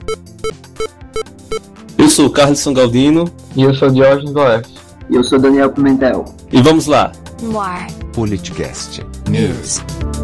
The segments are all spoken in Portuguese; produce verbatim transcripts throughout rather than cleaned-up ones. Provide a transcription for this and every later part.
Eu sou Carlson Galdino. E eu sou Diógenes Oeste. E eu sou Daniel Pimentel. E vamos lá. Noir. Politicast News.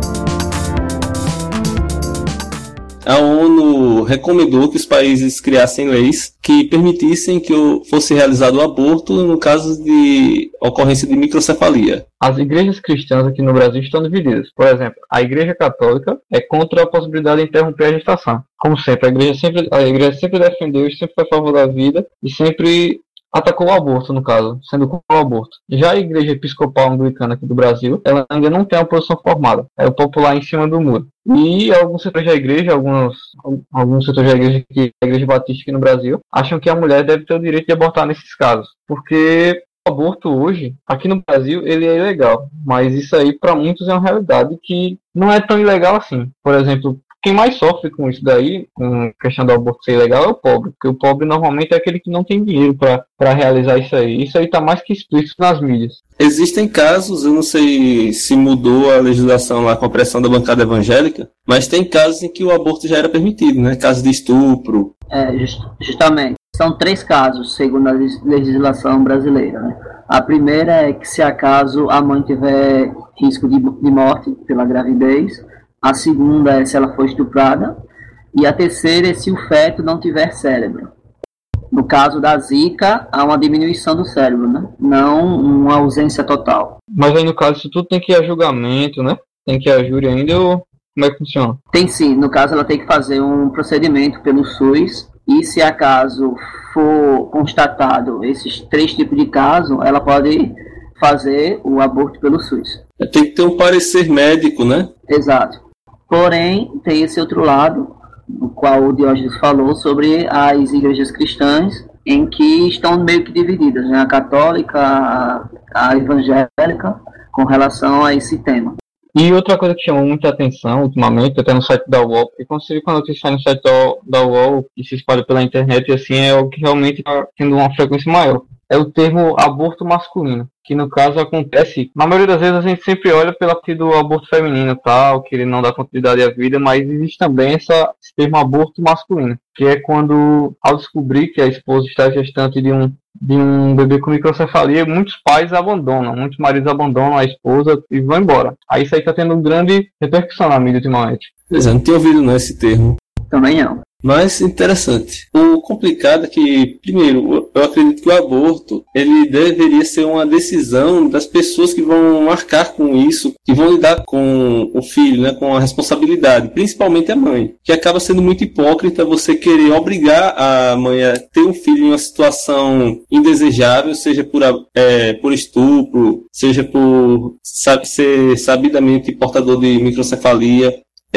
A ONU recomendou que os países criassem leis que permitissem que fosse realizado o aborto no caso de ocorrência de microcefalia. As igrejas cristãs aqui no Brasil estão divididas. Por exemplo, a Igreja Católica é contra a possibilidade de interromper a gestação. Como sempre, a igreja sempre, a igreja sempre defendeu e sempre foi a favor da vida e sempre atacou o aborto, no caso, sendo contra o aborto. Já a Igreja Episcopal Anglicana aqui do Brasil, ela ainda não tem uma posição formada. É o popular em cima do muro. E alguns setores da igreja, alguns, alguns setores da igreja, que a Igreja Batista aqui no Brasil, acham que a mulher deve ter o direito de abortar nesses casos. Porque o aborto hoje, aqui no Brasil, ele é ilegal. Mas isso aí, para muitos, é uma realidade que não é tão ilegal assim. Por exemplo, quem mais sofre com isso daí, com a questão do aborto ser ilegal, é o pobre. Porque o pobre normalmente é aquele que não tem dinheiro para realizar isso aí. Isso aí está mais que explícito nas mídias. Existem casos, eu não sei se mudou a legislação lá com a pressão da bancada evangélica, mas tem casos em que o aborto já era permitido, né? Casos de estupro. É, just, justamente. São três casos, segundo a legislação brasileira, né? A primeira é que se acaso a mãe tiver risco de, de morte pela gravidez. A segunda é se ela for estuprada. E a terceira é se o feto não tiver cérebro. No caso da zika, há uma diminuição do cérebro, né? Não uma ausência total. Mas aí no caso isso tudo tem que ir a julgamento, né? Tem que ir a júri ainda ou como é que funciona? Tem sim. No caso ela tem que fazer um procedimento pelo SUS. E se acaso for constatado esses três tipos de casos, ela pode fazer o aborto pelo SUS. Tem que ter um parecer médico, né? Exato. Porém, tem esse outro lado, no qual o Diógenes falou, sobre as igrejas cristãs, em que estão meio que divididas, né? A católica, a, a evangélica, com relação a esse tema. E outra coisa que chamou muita atenção ultimamente, até no site da U O L, porque quando você vê quando a notícia sai no site da U O L e se espalha pela internet, assim, é o que realmente está tendo uma frequência maior. É o termo aborto masculino, que no caso acontece, na maioria das vezes a gente sempre olha pela parte do aborto feminino tal, que ele não dá continuidade à vida, mas existe também essa, esse termo aborto masculino, que é quando, ao descobrir que a esposa está gestante de um, de um bebê com microcefalia, muitos pais abandonam, muitos maridos abandonam a esposa e vão embora. Aí isso aí está tendo grande repercussão na mídia ultimamente. Pois é, não tinha ouvido não esse termo. Também não. Mas interessante. O complicado é que, primeiro, eu acredito que o aborto ele deveria ser uma decisão das pessoas que vão marcar com isso, que vão lidar com o filho, né, com a responsabilidade, principalmente a mãe, que acaba sendo muito hipócrita você querer obrigar a mãe a ter um filho em uma situação indesejável, seja por, é, por estupro, seja por sabe, ser sabidamente portador de microcefalia.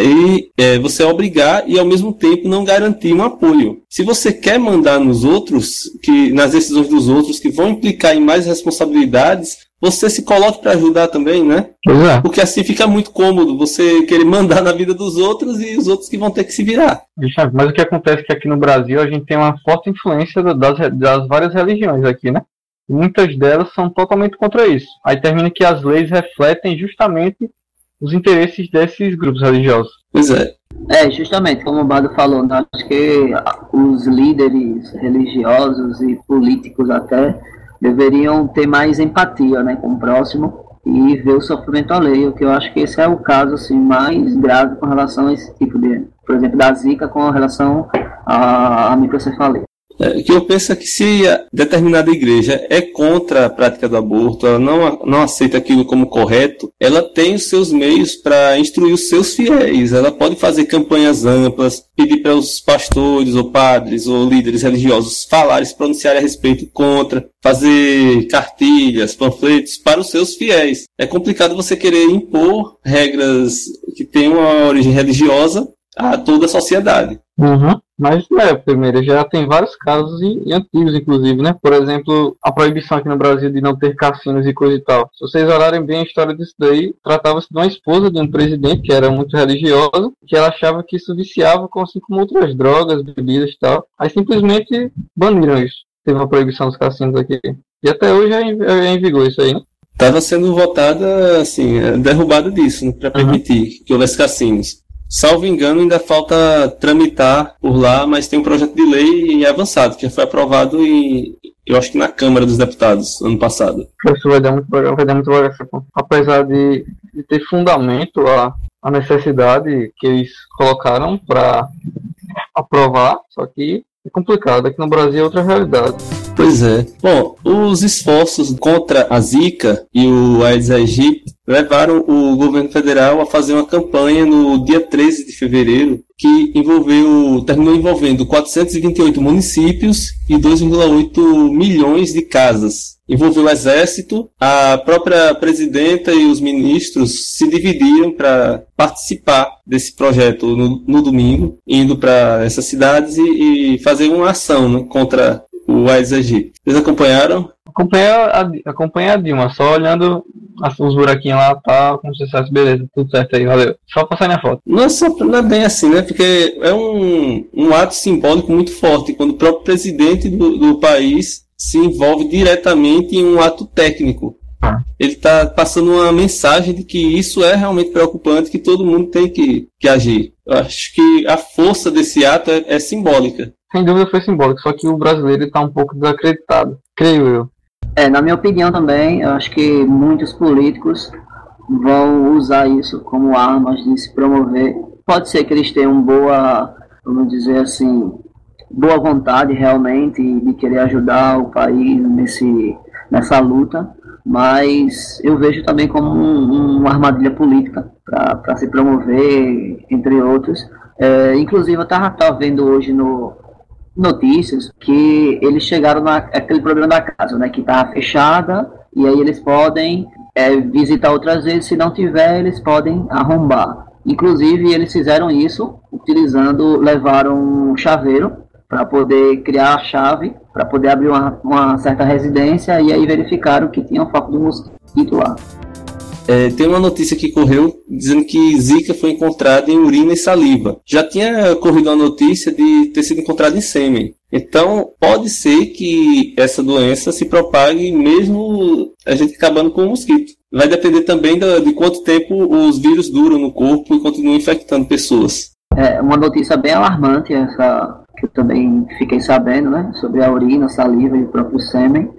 E é, você obrigar e ao mesmo tempo não garantir um apoio. Se você quer mandar nos outros, que nas decisões dos outros que vão implicar em mais responsabilidades, você se coloque para ajudar também, né? É. Porque assim fica muito cômodo você querer mandar na vida dos outros e os outros que vão ter que se virar. Mas o que acontece é que aqui no Brasil a gente tem uma forte influência das, das várias religiões aqui, né? E muitas delas são totalmente contra isso. Aí termina que as leis refletem justamente os interesses desses grupos religiosos. Pois é. É, justamente, como o Bado falou, né? Acho que os líderes religiosos e políticos até deveriam ter mais empatia, né, com o próximo e ver o sofrimento alheio, que eu acho que esse é o caso assim, mais grave com relação a esse tipo de, por exemplo, da zika com relação à, à microcefalia. O que eu penso é que se a determinada igreja é contra a prática do aborto, ela não, não aceita aquilo como correto, ela tem os seus meios para instruir os seus fiéis. Ela pode fazer campanhas amplas, pedir para os pastores ou padres ou líderes religiosos falarem, se pronunciarem a respeito contra, fazer cartilhas, panfletos para os seus fiéis. É complicado você querer impor regras que tenham uma origem religiosa a toda a sociedade. Uhum. Mas é, primeiro, já tem vários casos e, e antigos, inclusive, né? Por exemplo, a proibição aqui no Brasil de não ter cassinos e coisa e tal. Se vocês olharem bem a história disso daí, tratava-se de uma esposa de um presidente que era muito religiosa, que ela achava que isso viciava, assim como outras drogas, bebidas e tal. Aí simplesmente baniram isso. Teve uma proibição dos cassinos aqui. E até hoje é em, é em vigor isso aí, né? Estava sendo votada, assim, derrubada disso, né, para permitir uhum. que houvesse cassinos. Salvo engano, ainda falta tramitar por lá, mas tem um projeto de lei avançado, que já foi aprovado em, eu acho que na Câmara dos Deputados, ano passado. Isso vai dar muito programa, vai dar muito programa. Apesar de, de ter fundamento a, a necessidade que eles colocaram para aprovar, só que é complicado, aqui no Brasil é outra realidade. Pois é. Bom, os esforços contra a Zika e o Aedes aegypti levaram o governo federal a fazer uma campanha no dia treze de fevereiro que envolveu, terminou envolvendo quatrocentos e vinte e oito municípios e dois vírgula oito milhões de casas. Envolveu o exército, a própria presidenta e os ministros se dividiram para participar desse projeto no, no domingo, indo para essas cidades e, e fazer uma ação, né, contra o Aedes aegypti. Vocês acompanharam? Acompanhei a, acompanhei a Dilma, só olhando os buraquinhos lá, tá, como se fosse, beleza, tudo certo aí, valeu. Só passar minha foto. Não é, só, não é bem assim, né? Porque é um, um ato simbólico muito forte, quando o próprio presidente do, do país se envolve diretamente em um ato técnico. Ah. Ele está passando uma mensagem de que isso é realmente preocupante, que todo mundo tem que, que agir. Eu acho que a força desse ato é, é simbólica. Sem dúvida foi simbólico, só que o brasileiro está um pouco desacreditado, creio eu. É, na minha opinião também, eu acho que muitos políticos vão usar isso como armas de se promover. Pode ser que eles tenham boa, vamos dizer assim, boa vontade realmente de querer ajudar o país nesse, nessa luta, mas eu vejo também como um, uma armadilha política para se promover, entre outros. É, inclusive eu estava vendo hoje no notícias que eles chegaram naquele programa da casa, né, que estava fechada, e aí eles podem é, visitar outras vezes, se não tiver, eles podem arrombar. Inclusive eles fizeram isso utilizando, levaram um chaveiro para poder criar a chave, para poder abrir uma, uma certa residência, e aí verificaram que tinha um foco de mosquito lá. É, tem uma notícia que correu dizendo que Zika foi encontrada em urina e saliva. Já tinha corrido a notícia de ter sido encontrada em sêmen. Então, pode ser que essa doença se propague mesmo a gente acabando com o mosquito. Vai depender também de, de quanto tempo os vírus duram no corpo e continuam infectando pessoas. É uma notícia bem alarmante, essa que eu também fiquei sabendo, né, sobre a urina, a saliva e o próprio sêmen.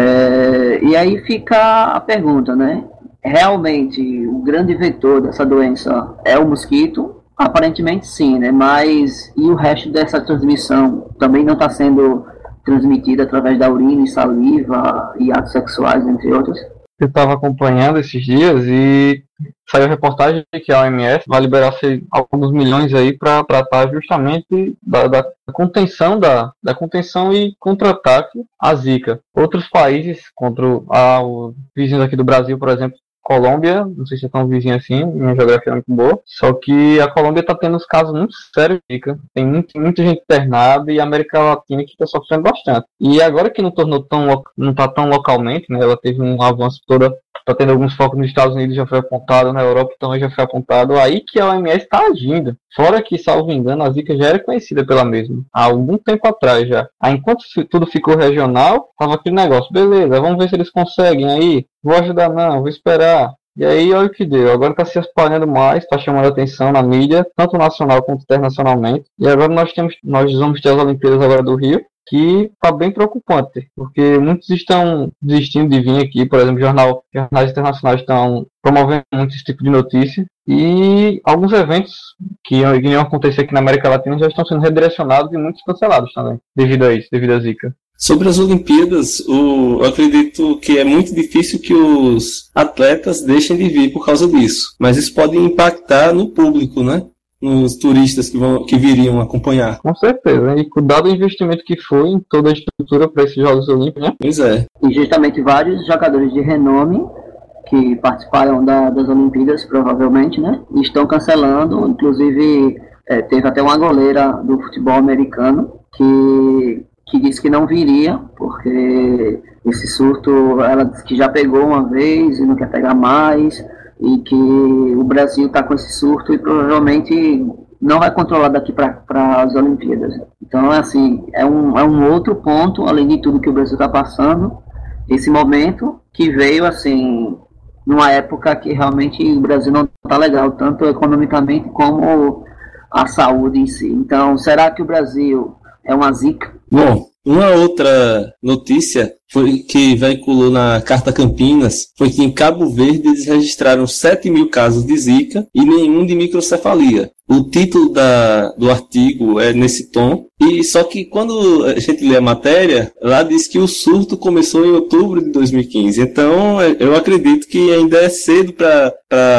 É, e aí fica a pergunta, né? Realmente o grande vetor dessa doença é o mosquito? Aparentemente sim, né? Mas e o resto dessa transmissão também não está sendo transmitida através da urina e saliva e atos sexuais, entre outros? Eu estava acompanhando esses dias e saiu a reportagem de que a O M S vai liberar alguns milhões aí para tratar justamente da, da contenção da, da contenção e contra-ataque à Zika. Outros países, contra a, os vizinhos aqui do Brasil, por exemplo, Colômbia, não sei se é tão vizinho assim, minha geografia é muito boa, só que a Colômbia está tendo uns casos muito sérios de Zika, tem muito, muita gente internada, e a América Latina que está sofrendo bastante. E agora que não tornou tão, não está tão localmente, né, ela teve um avanço toda, está tendo alguns focos nos Estados Unidos, já foi apontado, na Europa também já foi apontado, aí que a O M S está agindo. Fora que, salvo engano, a Zika já era conhecida pela mesma, há algum tempo atrás já. Aí, enquanto tudo ficou regional, tava aquele negócio, beleza, vamos ver se eles conseguem aí, vou ajudar não, vou esperar. E aí, olha o que deu, agora está se espalhando mais, está chamando a atenção na mídia, tanto nacional quanto internacionalmente. E agora nós temos, nós vamos ter as Olimpíadas agora do Rio, que está bem preocupante, porque muitos estão desistindo de vir aqui, por exemplo, jornal, jornais internacionais estão promovendo muito esse tipo de notícia, e alguns eventos que iam acontecer aqui na América Latina já estão sendo redirecionados e muitos cancelados também, devido a isso, devido à Zika. Sobre as Olimpíadas, o, eu acredito que é muito difícil que os atletas deixem de vir por causa disso, mas isso pode impactar no público, né? Nos turistas que, vão, que viriam acompanhar. Com certeza, e dado o investimento que foi em toda a estrutura para esses Jogos Olímpicos, né? Pois é. E justamente vários jogadores de renome que participaram da, das Olimpíadas, provavelmente, né? Estão cancelando, inclusive é, teve até uma goleira do futebol americano que, que disse que não viria, porque esse surto, ela disse que já pegou uma vez e não quer pegar mais, e que o Brasil está com esse surto e provavelmente não vai controlar daqui para as Olimpíadas. Então, assim, é um, é um outro ponto, além de tudo que o Brasil está passando, esse momento que veio, assim, numa época que realmente o Brasil não está legal, tanto economicamente como a saúde em si. Então, será que o Brasil é uma zica? Bom, uma outra notícia foi que veiculou na Carta Campinas foi que em Cabo Verde eles registraram sete mil casos de Zika e nenhum de microcefalia. O título da, do artigo é nesse tom, e só que quando a gente lê a matéria, lá diz que o surto começou em outubro de dois mil e quinze. Então, eu acredito que ainda é cedo para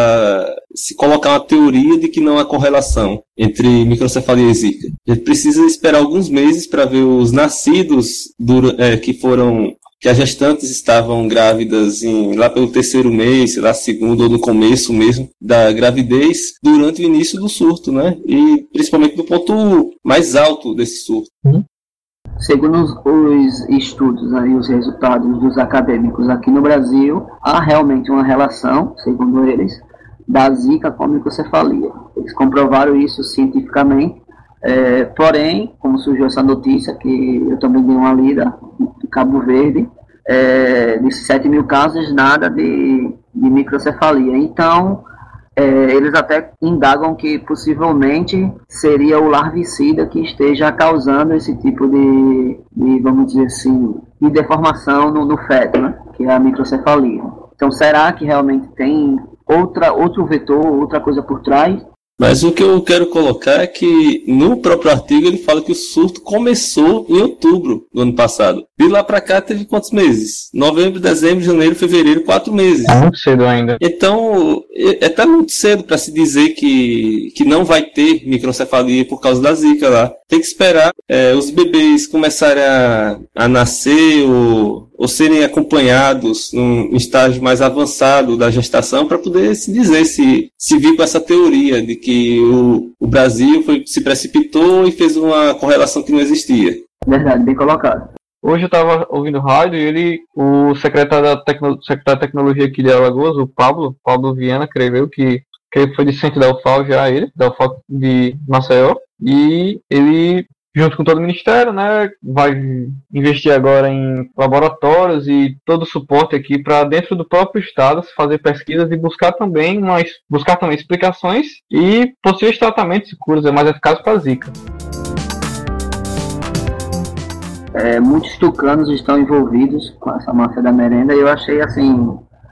se colocar uma teoria de que não há correlação entre microcefalia e Zika. A gente precisa esperar alguns meses para ver os nascidos do, é, que foram... que as gestantes estavam grávidas em, lá pelo terceiro mês, sei lá, segundo ou no começo mesmo da gravidez, durante o início do surto, né? E principalmente no ponto mais alto desse surto. Uhum. Segundo os, os estudos e né, os resultados dos acadêmicos aqui no Brasil, há realmente uma relação, segundo eles, da Zika com a microcefalia. Eles comprovaram isso cientificamente. É, porém, como surgiu essa notícia, que eu também dei uma lida, do Cabo Verde, é, desses sete mil casos, nada de, de microcefalia. Então, é, eles até indagam que possivelmente seria o larvicida que esteja causando esse tipo de, de vamos dizer assim, de deformação no, no feto, né? Que é a microcefalia. Então, será que realmente tem outra, outro vetor, outra coisa por trás? Mas o que eu quero colocar é que no próprio artigo ele fala que o surto começou em outubro do ano passado. De lá para cá teve quantos meses? Novembro, dezembro, janeiro, fevereiro, quatro meses. É muito cedo ainda. Então, é até muito cedo para se dizer que, que não vai ter microcefalia por causa da Zika lá. Tem que esperar é, os bebês começarem a, a nascer ou, ou serem acompanhados num estágio mais avançado da gestação para poder se dizer se, se vir com essa teoria de que o, o Brasil foi, se precipitou e fez uma correlação que não existia. Verdade, bem colocado. Hoje eu estava ouvindo rádio e ele, o secretário da Tecno, secretário de Tecnologia aqui de Alagoas, o Pablo, Pablo Viana, escreveu que, que foi discente da U F A L já, ele, da U F A L de Maceió, e ele, junto com todo o Ministério, né, vai investir agora em laboratórios e todo o suporte aqui para dentro do próprio estado fazer pesquisas e buscar também, mais, buscar também explicações e possíveis tratamentos e curas mais eficazes para a Zika. É, muitos tucanos estão envolvidos com essa máfia da merenda e eu achei assim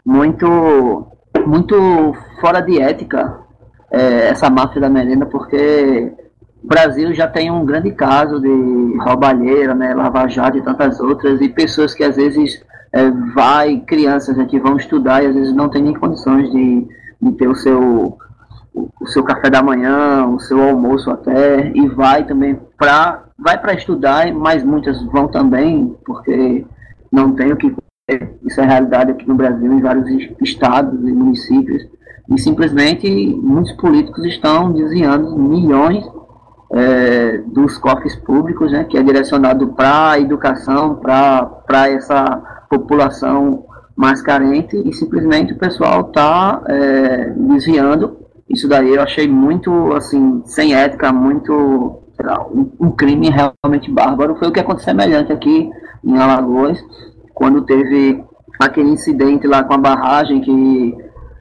muito muito fora de ética é, essa máfia da merenda, porque o Brasil já tem um grande caso de roubalheira, né, lava-jato e tantas outras, e pessoas que às vezes é, vai, crianças né, que vão estudar e às vezes não tem nem condições de, de ter o seu o seu café da manhã, o seu almoço até, e vai também para vai para estudar, mas muitas vão também porque não tem o que fazer. Isso é realidade aqui no Brasil, em vários estados e municípios, e simplesmente muitos políticos estão desviando milhões é, dos cofres públicos, né, que é direcionado para a educação, para essa população mais carente, e simplesmente o pessoal está é, desviando. Isso daí eu achei muito, assim, sem ética, muito, sei lá, um, um crime realmente bárbaro. Foi o que aconteceu semelhante aqui em Alagoas, quando teve aquele incidente lá com a barragem que,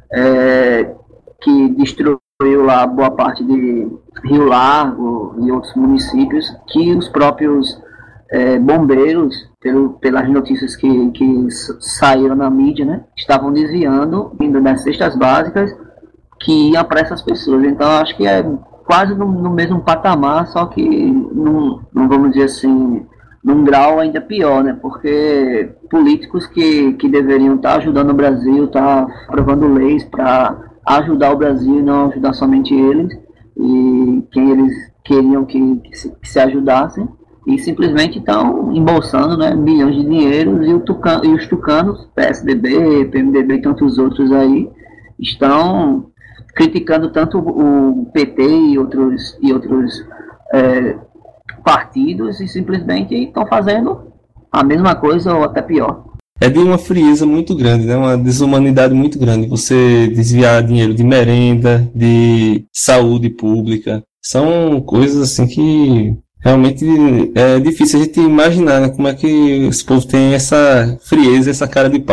é, que destruiu lá boa parte de Rio Largo e outros municípios, que os próprios é, bombeiros, pelo, pelas notícias que, que saíram na mídia, né, estavam desviando, indo das cestas básicas, que ia para essas pessoas. Então acho que é quase no, no mesmo patamar, só que num, não vamos dizer assim, num grau ainda pior, né? Porque políticos que, que deveriam estar ajudando o Brasil, estar tá aprovando leis para ajudar o Brasil e não ajudar somente eles, e quem eles queriam que, que, se, que se ajudassem, e simplesmente estão embolsando, né, milhões de dinheiros, e, o tucano, e os tucanos, P S D B, P M D B e tantos outros aí, estão criticando tanto o P T e outros, e outros é, partidos, e simplesmente estão fazendo a mesma coisa ou até pior. É de uma frieza muito grande, né? Uma desumanidade muito grande. Você desviar dinheiro de merenda, de saúde pública. São coisas assim que realmente é difícil a gente imaginar, né? Como é que esse povo tem essa frieza, essa cara de pau.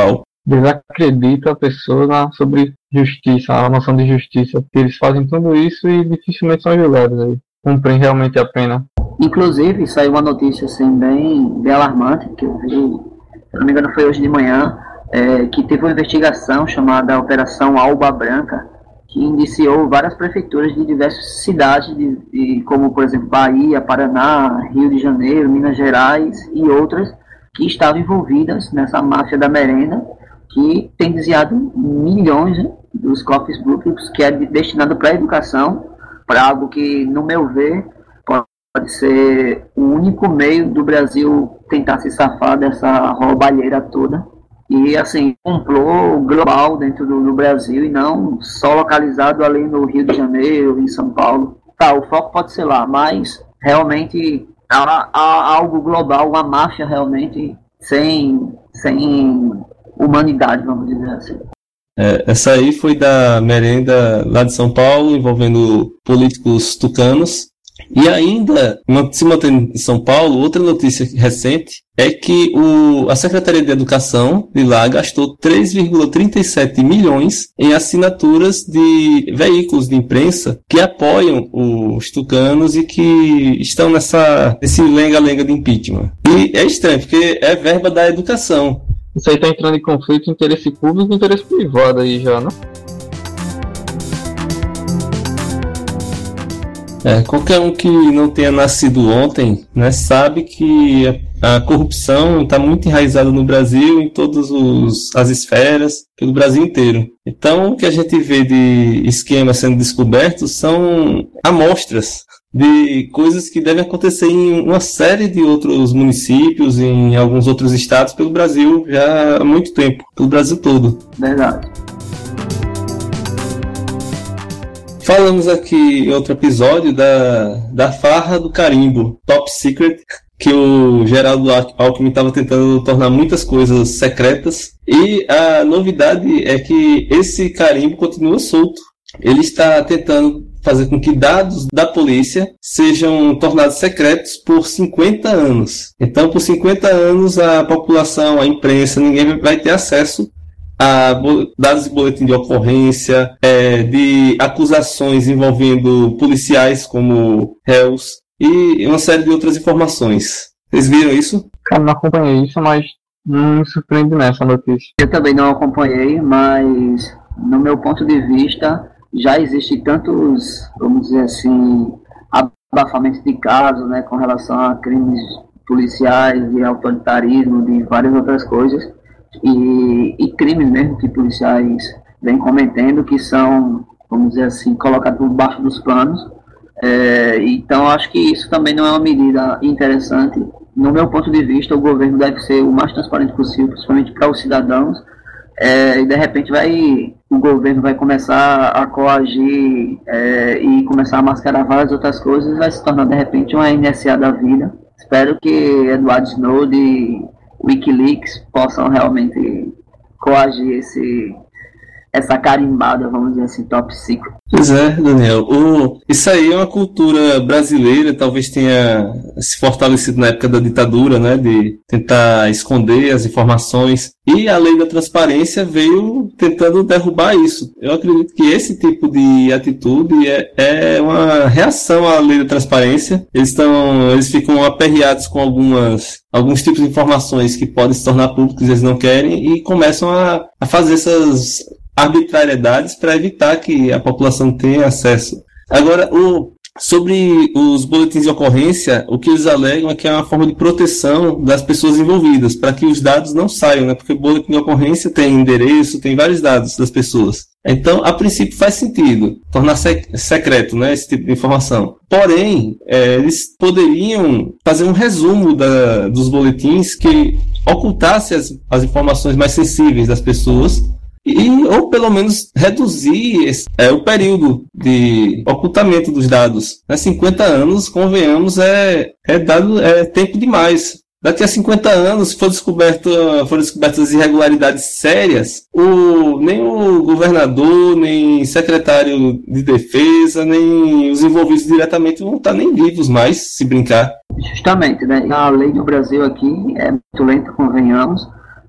desacredita a pessoa na, sobre justiça, a noção de justiça. Eles fazem tudo isso e dificilmente são julgados aí. Cumprem realmente a pena. Inclusive, saiu uma notícia assim, bem, bem alarmante, que eu vi, se não me engano foi hoje de manhã, é, que teve uma investigação chamada Operação Alba Branca, que indiciou várias prefeituras de diversas cidades, de, de, como por exemplo Bahia, Paraná, Rio de Janeiro, Minas Gerais e outras, que estavam envolvidas nessa máfia da merenda, que tem desviado milhões, né, dos cofres públicos, que é destinado para a educação, para algo que, no meu ver, pode ser o único meio do Brasil tentar se safar dessa roubalheira toda. E, assim, complô global dentro do, do Brasil e não só localizado ali no Rio de Janeiro, em São Paulo. Tá, o foco pode ser lá, mas realmente há, há algo global, uma máfia realmente sem, sem humanidade, vamos dizer assim. É, essa aí foi da merenda lá de São Paulo, envolvendo políticos tucanos. E ainda, se mantendo em São Paulo, outra notícia recente é que o, a Secretaria de Educação de lá gastou três vírgula trinta e sete milhões em assinaturas de veículos de imprensa que apoiam os tucanos e que estão nessa, nesse lenga-lenga de impeachment. E é estranho, porque é verba da educação. Isso aí está entrando em conflito interesse público e interesse privado aí já, não? É, qualquer um que não tenha nascido ontem, né, sabe que a, a corrupção está muito enraizada no Brasil, em todas os, as esferas, pelo Brasil inteiro. Então, o que a gente vê de esquemas sendo descobertos são amostras de coisas que devem acontecer em uma série de outros municípios, em alguns outros estados, pelo Brasil já há muito tempo, pelo Brasil todo. Verdade. Falamos aqui em outro episódio da, da farra do carimbo, Top Secret, que o Geraldo Alckmin estava tentando tornar muitas coisas secretas. E a novidade é que esse carimbo continua solto. Ele está tentando fazer com que dados da polícia sejam tornados secretos por cinquenta anos. Então, por cinquenta anos, a população, a imprensa, ninguém vai ter acesso a dados de boletim de ocorrência, é, de acusações envolvendo policiais como réus e uma série de outras informações. Vocês viram isso? Cara, não acompanhei isso, mas não me surpreende nessa notícia. Eu também não acompanhei, mas no meu ponto de vista já existe tantos, vamos dizer assim, abafamentos de casos, né, com relação a crimes policiais, de autoritarismo, de várias outras coisas. E, e crimes mesmo que policiais vêm cometendo, que são, vamos dizer assim, colocados por baixo dos panos. É, então acho que isso também não é uma medida interessante. No meu ponto de vista, o governo deve ser o mais transparente possível, principalmente para os cidadãos. É, e de repente vai, o governo vai começar a coagir é, e começar a mascarar várias outras coisas, vai se tornar de repente uma N S A da vida. Espero que Edward Snowden e Wikileaks possam realmente coagir esse, essa carimbada, vamos dizer assim, top secret. Pois é, Daniel. O, isso aí é uma cultura brasileira, talvez tenha se fortalecido na época da ditadura, né, de tentar esconder as informações. E a lei da transparência veio tentando derrubar isso. Eu acredito que esse tipo de atitude é, é uma reação à lei da transparência. Eles, tão, eles ficam aperreados com algumas, alguns tipos de informações que podem se tornar públicos, eles não querem, e começam a, a fazer essas arbitrariedades para evitar que a população tenha acesso. Agora, o, sobre os boletins de ocorrência, o que eles alegam é que é uma forma de proteção das pessoas envolvidas, para que os dados não saiam, né? Porque o boletim de ocorrência tem endereço, tem vários dados das pessoas. Então, a princípio faz sentido tornar sec- secreto, né, esse tipo de informação. Porém, é, eles poderiam fazer um resumo da, dos boletins que ocultasse as, as informações mais sensíveis das pessoas, e, ou pelo menos reduzir esse, é, o período de ocultamento dos dados. Né? cinquenta anos, convenhamos, é, é, dado, é tempo demais. Daqui a cinquenta anos, se for descoberto, foram descobertas irregularidades sérias, o, nem o governador, nem secretário de defesa, nem os envolvidos diretamente vão estar nem vivos mais, se brincar. Justamente, né? A lei do Brasil aqui é muito lenta, convenhamos.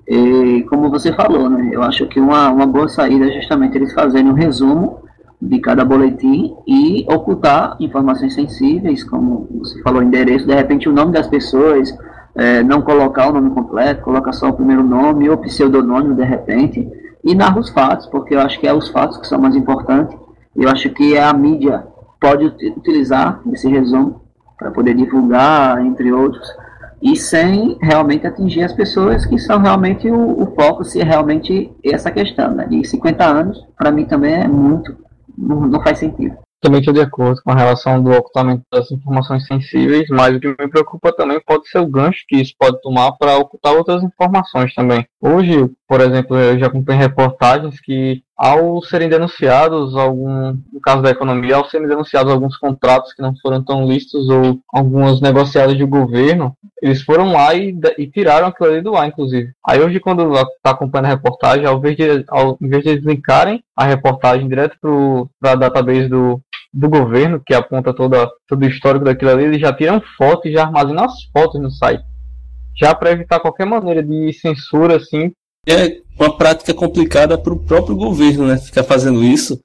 E como você falou, né, eu acho que uma, uma boa saída é justamente eles fazerem um resumo de cada boletim e ocultar informações sensíveis, como você falou, endereço, de repente o nome das pessoas, é, não colocar o nome completo, colocar só o primeiro nome ou pseudonônimo de repente, e narra os fatos, porque eu acho que é os fatos que são mais importantes. Eu acho que a mídia pode utilizar esse resumo para poder divulgar, entre outros, e sem realmente atingir as pessoas que são realmente o, o foco, se é realmente essa questão, né? De cinquenta anos, para mim também é muito, não, não faz sentido. Também estou de acordo com a relação do ocultamento das informações sensíveis, mas o que me preocupa também pode ser o gancho que isso pode tomar para ocultar outras informações também. Hoje, por exemplo, eu já acompanhei reportagens que, ao serem denunciados, algum, no caso da economia, ao serem denunciados alguns contratos que não foram tão lícitos ou algumas negociadas de governo, eles foram lá e, e tiraram aquilo ali do ar, inclusive. Aí hoje, quando está acompanhando a reportagem, ao invés de, ao invés de eles linkarem a reportagem direto para a database do, do governo, que aponta toda, todo o histórico daquilo ali, eles já tiram foto e já armazenam as fotos no site. Já para evitar qualquer maneira de censura, assim. É uma prática complicada para o próprio governo, né? Ficar fazendo isso,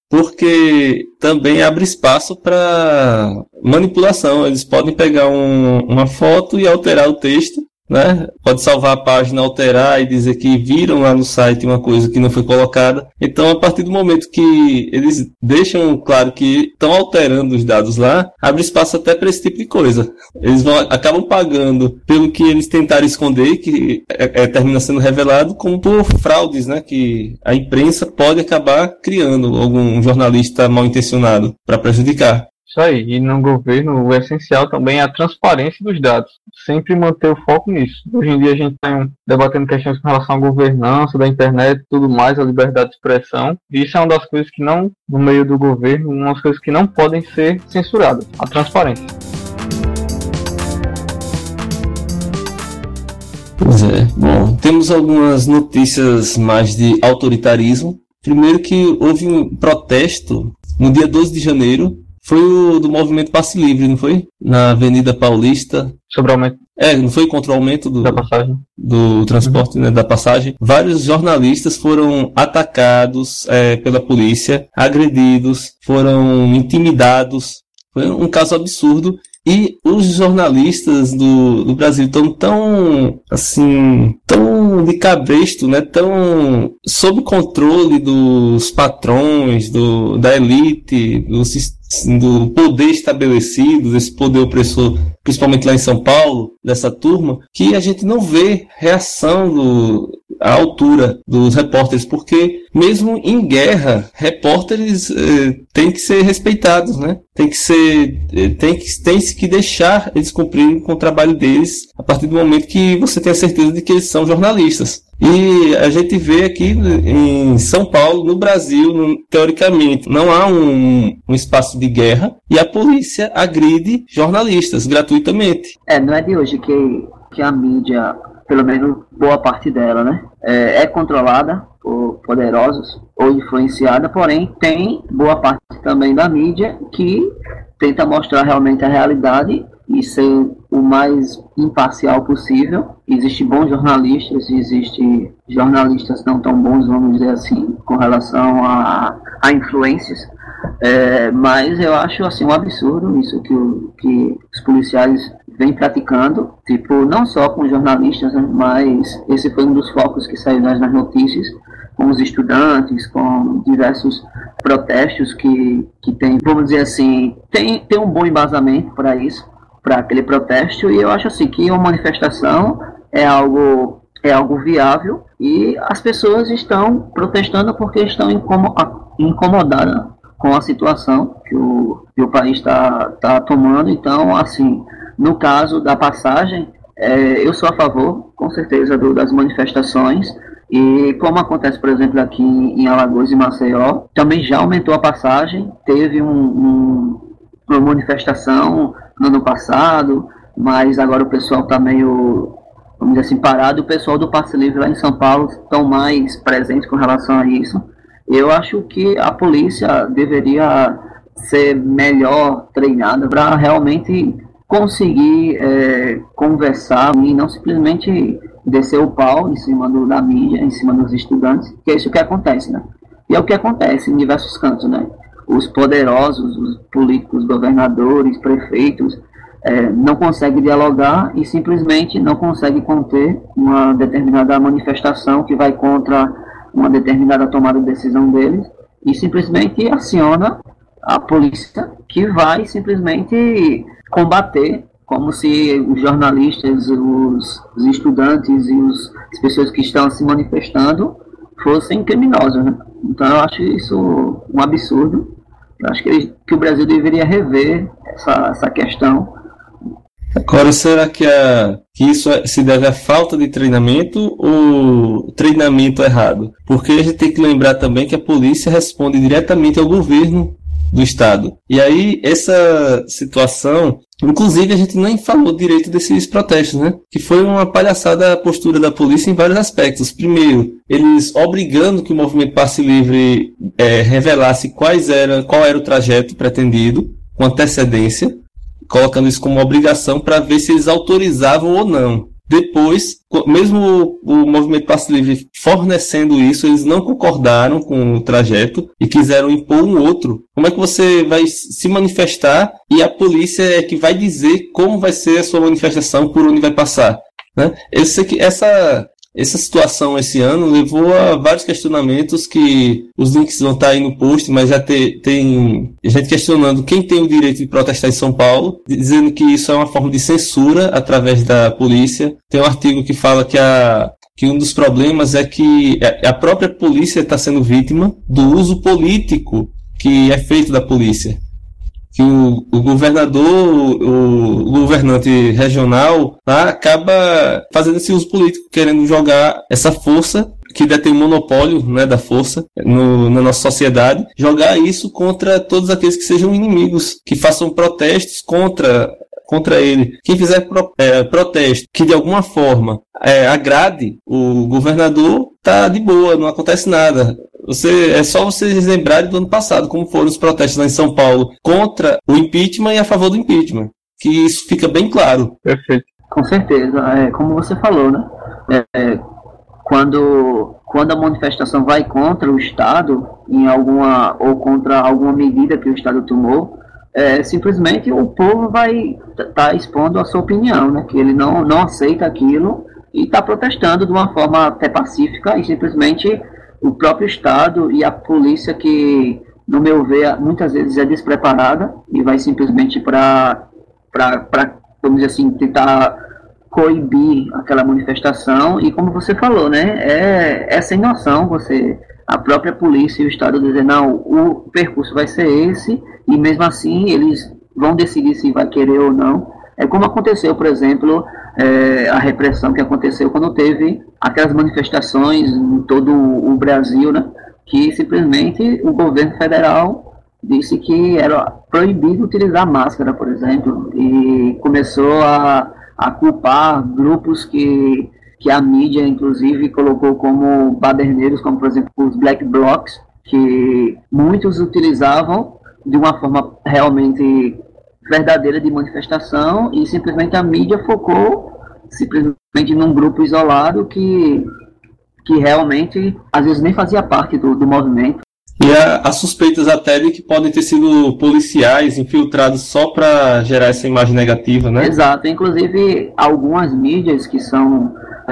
porque também abre espaço para manipulação. Eles podem pegar um, uma foto e alterar o texto, né? Pode salvar a página, alterar e dizer que viram lá no site uma coisa que não foi colocada. Então, a partir do momento que eles deixam claro que estão alterando os dados lá, abre espaço até para esse tipo de coisa. Eles vão, acabam pagando pelo que eles tentaram esconder, que é, é, termina sendo revelado, como por fraudes, né? Que a imprensa pode acabar criando algum jornalista mal intencionado para prejudicar. Isso aí, e no governo o essencial também é a transparência dos dados, sempre manter o foco nisso. Hoje em dia a gente está debatendo questões com relação à governança da internet e tudo mais, a liberdade de expressão, e isso é uma das coisas que não, no meio do governo, uma das coisas que não podem ser censuradas, a transparência. Pois é, bom, temos algumas notícias mais de autoritarismo. Primeiro que houve um protesto no dia doze de janeiro, foi o do movimento Passe Livre, não foi? Na Avenida Paulista. Sobre o aumento. É, não foi contra o aumento do, da passagem. do transporte, uhum. né, da passagem. Vários jornalistas foram atacados é, pela polícia, agredidos, foram intimidados. Foi um caso absurdo. E os jornalistas do, do Brasil estão tão, assim, tão de cabresto, né? Tão sob controle dos patrões, do, da elite, do, do poder estabelecido, desse poder opressor, principalmente lá em São Paulo, dessa turma, que a gente não vê reação do, à altura dos repórteres, porque mesmo em guerra, repórteres eh, têm que ser respeitados, né? Tem que ser, tem que, tem que deixar eles cumprirem com o trabalho deles a partir do momento que você tem a certeza de que eles são jornalistas. E a gente vê aqui em São Paulo, no Brasil, teoricamente, não há um, um espaço de guerra e a polícia agride jornalistas gratuitamente. É, não é de hoje que, que a mídia, pelo menos boa parte dela, né, é, é controlada por poderosos ou influenciada, porém tem boa parte também da mídia que tenta mostrar realmente a realidade e ser o mais imparcial possível. Existem bons jornalistas, existem jornalistas não tão bons, vamos dizer assim, com relação a, a influências, é, mas eu acho assim um absurdo isso que, o, que os policiais vêm praticando, tipo, não só com jornalistas, né, mas esse foi um dos focos que saiu nas notícias, com os estudantes, com diversos protestos que, que tem, vamos dizer assim, tem, tem um bom embasamento para isso, para aquele protesto, e eu acho assim que uma manifestação é algo, é algo viável e as pessoas estão protestando porque estão incomodadas com a situação que o, que o país está tá tomando. Então, assim, no caso da passagem, é, eu sou a favor, com certeza, do, das manifestações. E como acontece, por exemplo, aqui em Alagoas e Maceió, também já aumentou a passagem, teve um, um, uma manifestação no ano passado, mas agora o pessoal está meio, vamos dizer assim, parado. O pessoal do Passe Livre lá em São Paulo estão mais presentes com relação a isso. Eu acho que a polícia deveria ser melhor treinada para realmente conseguir é, conversar e não simplesmente descer o pau em cima do, da mídia, em cima dos estudantes, que é isso que acontece, né? E é o que acontece em diversos cantos, né? Os poderosos, os políticos, governadores, prefeitos, é, não conseguem dialogar e simplesmente não conseguem conter uma determinada manifestação que vai contra uma determinada tomada de decisão deles e simplesmente aciona a polícia, que vai simplesmente combater, como se os jornalistas, os, os estudantes e os, as pessoas que estão se manifestando fossem criminosos, né? Então eu acho isso um absurdo. Eu acho que, que o Brasil deveria rever essa, essa questão. Agora, será que, a, que isso se deve à falta de treinamento ou treinamento errado? Porque a gente tem que lembrar também que a polícia responde diretamente ao governo do Estado. E aí, essa situação, inclusive a gente nem falou direito desses protestos, né? Que foi uma palhaçada a postura da polícia em vários aspectos. Primeiro, eles obrigando que o movimento Passe Livre é, revelasse quais era, qual era o trajeto pretendido, com antecedência, colocando isso como obrigação para ver se eles autorizavam ou não. Depois, mesmo o, o movimento Passe Livre fornecendo isso, eles não concordaram com o trajeto e quiseram impor um outro. Como é que você vai se manifestar e a polícia é que vai dizer como vai ser a sua manifestação, por onde vai passar? Né? Eu sei que essa, essa situação esse ano levou a vários questionamentos que os links vão estar aí no post, mas já te, tem gente questionando quem tem o direito de protestar em São Paulo, dizendo que isso é uma forma de censura através da polícia. Tem um artigo que fala que, a, que um dos problemas é que a própria polícia está sendo vítima do uso político que é feito da polícia. Que o, o governador, o, o governante regional, tá, acaba fazendo esse uso político, querendo jogar essa força que detém o monopólio, né, da força no, na nossa sociedade, jogar isso contra todos aqueles que sejam inimigos, que façam protestos contra, contra ele. Quem fizer pro, é, protesto que de alguma forma é, agrade o governador, tá de boa, não acontece nada. Você, é só vocês lembrarem do ano passado, como foram os protestos lá em São Paulo contra o impeachment e a favor do impeachment. Que isso fica bem claro. Perfeito. Com certeza. É, como você falou, né? É, quando, quando a manifestação vai contra o Estado, em alguma, ou contra alguma medida que o Estado tomou, é, simplesmente o povo vai estar tá expondo a sua opinião, né? Que ele não, não aceita aquilo e está protestando de uma forma até pacífica e simplesmente o próprio Estado e a polícia, que, no meu ver, muitas vezes é despreparada e vai simplesmente para, vamos dizer assim, tentar coibir aquela manifestação. E como você falou, né, é, é sem noção você, a própria polícia e o Estado dizer, não, o percurso vai ser esse, e mesmo assim eles vão decidir se vai querer ou não. É como aconteceu, por exemplo, é, a repressão que aconteceu quando teve aquelas manifestações em todo o Brasil, né, que simplesmente o governo federal disse que era proibido utilizar máscara, por exemplo, e começou a, a culpar grupos que, que a mídia, inclusive, colocou como baderneiros, como, por exemplo, os Black Blocs, que muitos utilizavam de uma forma realmente verdadeira de manifestação, e simplesmente a mídia focou simplesmente num grupo isolado que, que realmente às vezes nem fazia parte do, do movimento. E há, há suspeitas até de que podem ter sido policiais infiltrados só para gerar essa imagem negativa, né? Exato, inclusive algumas mídias que são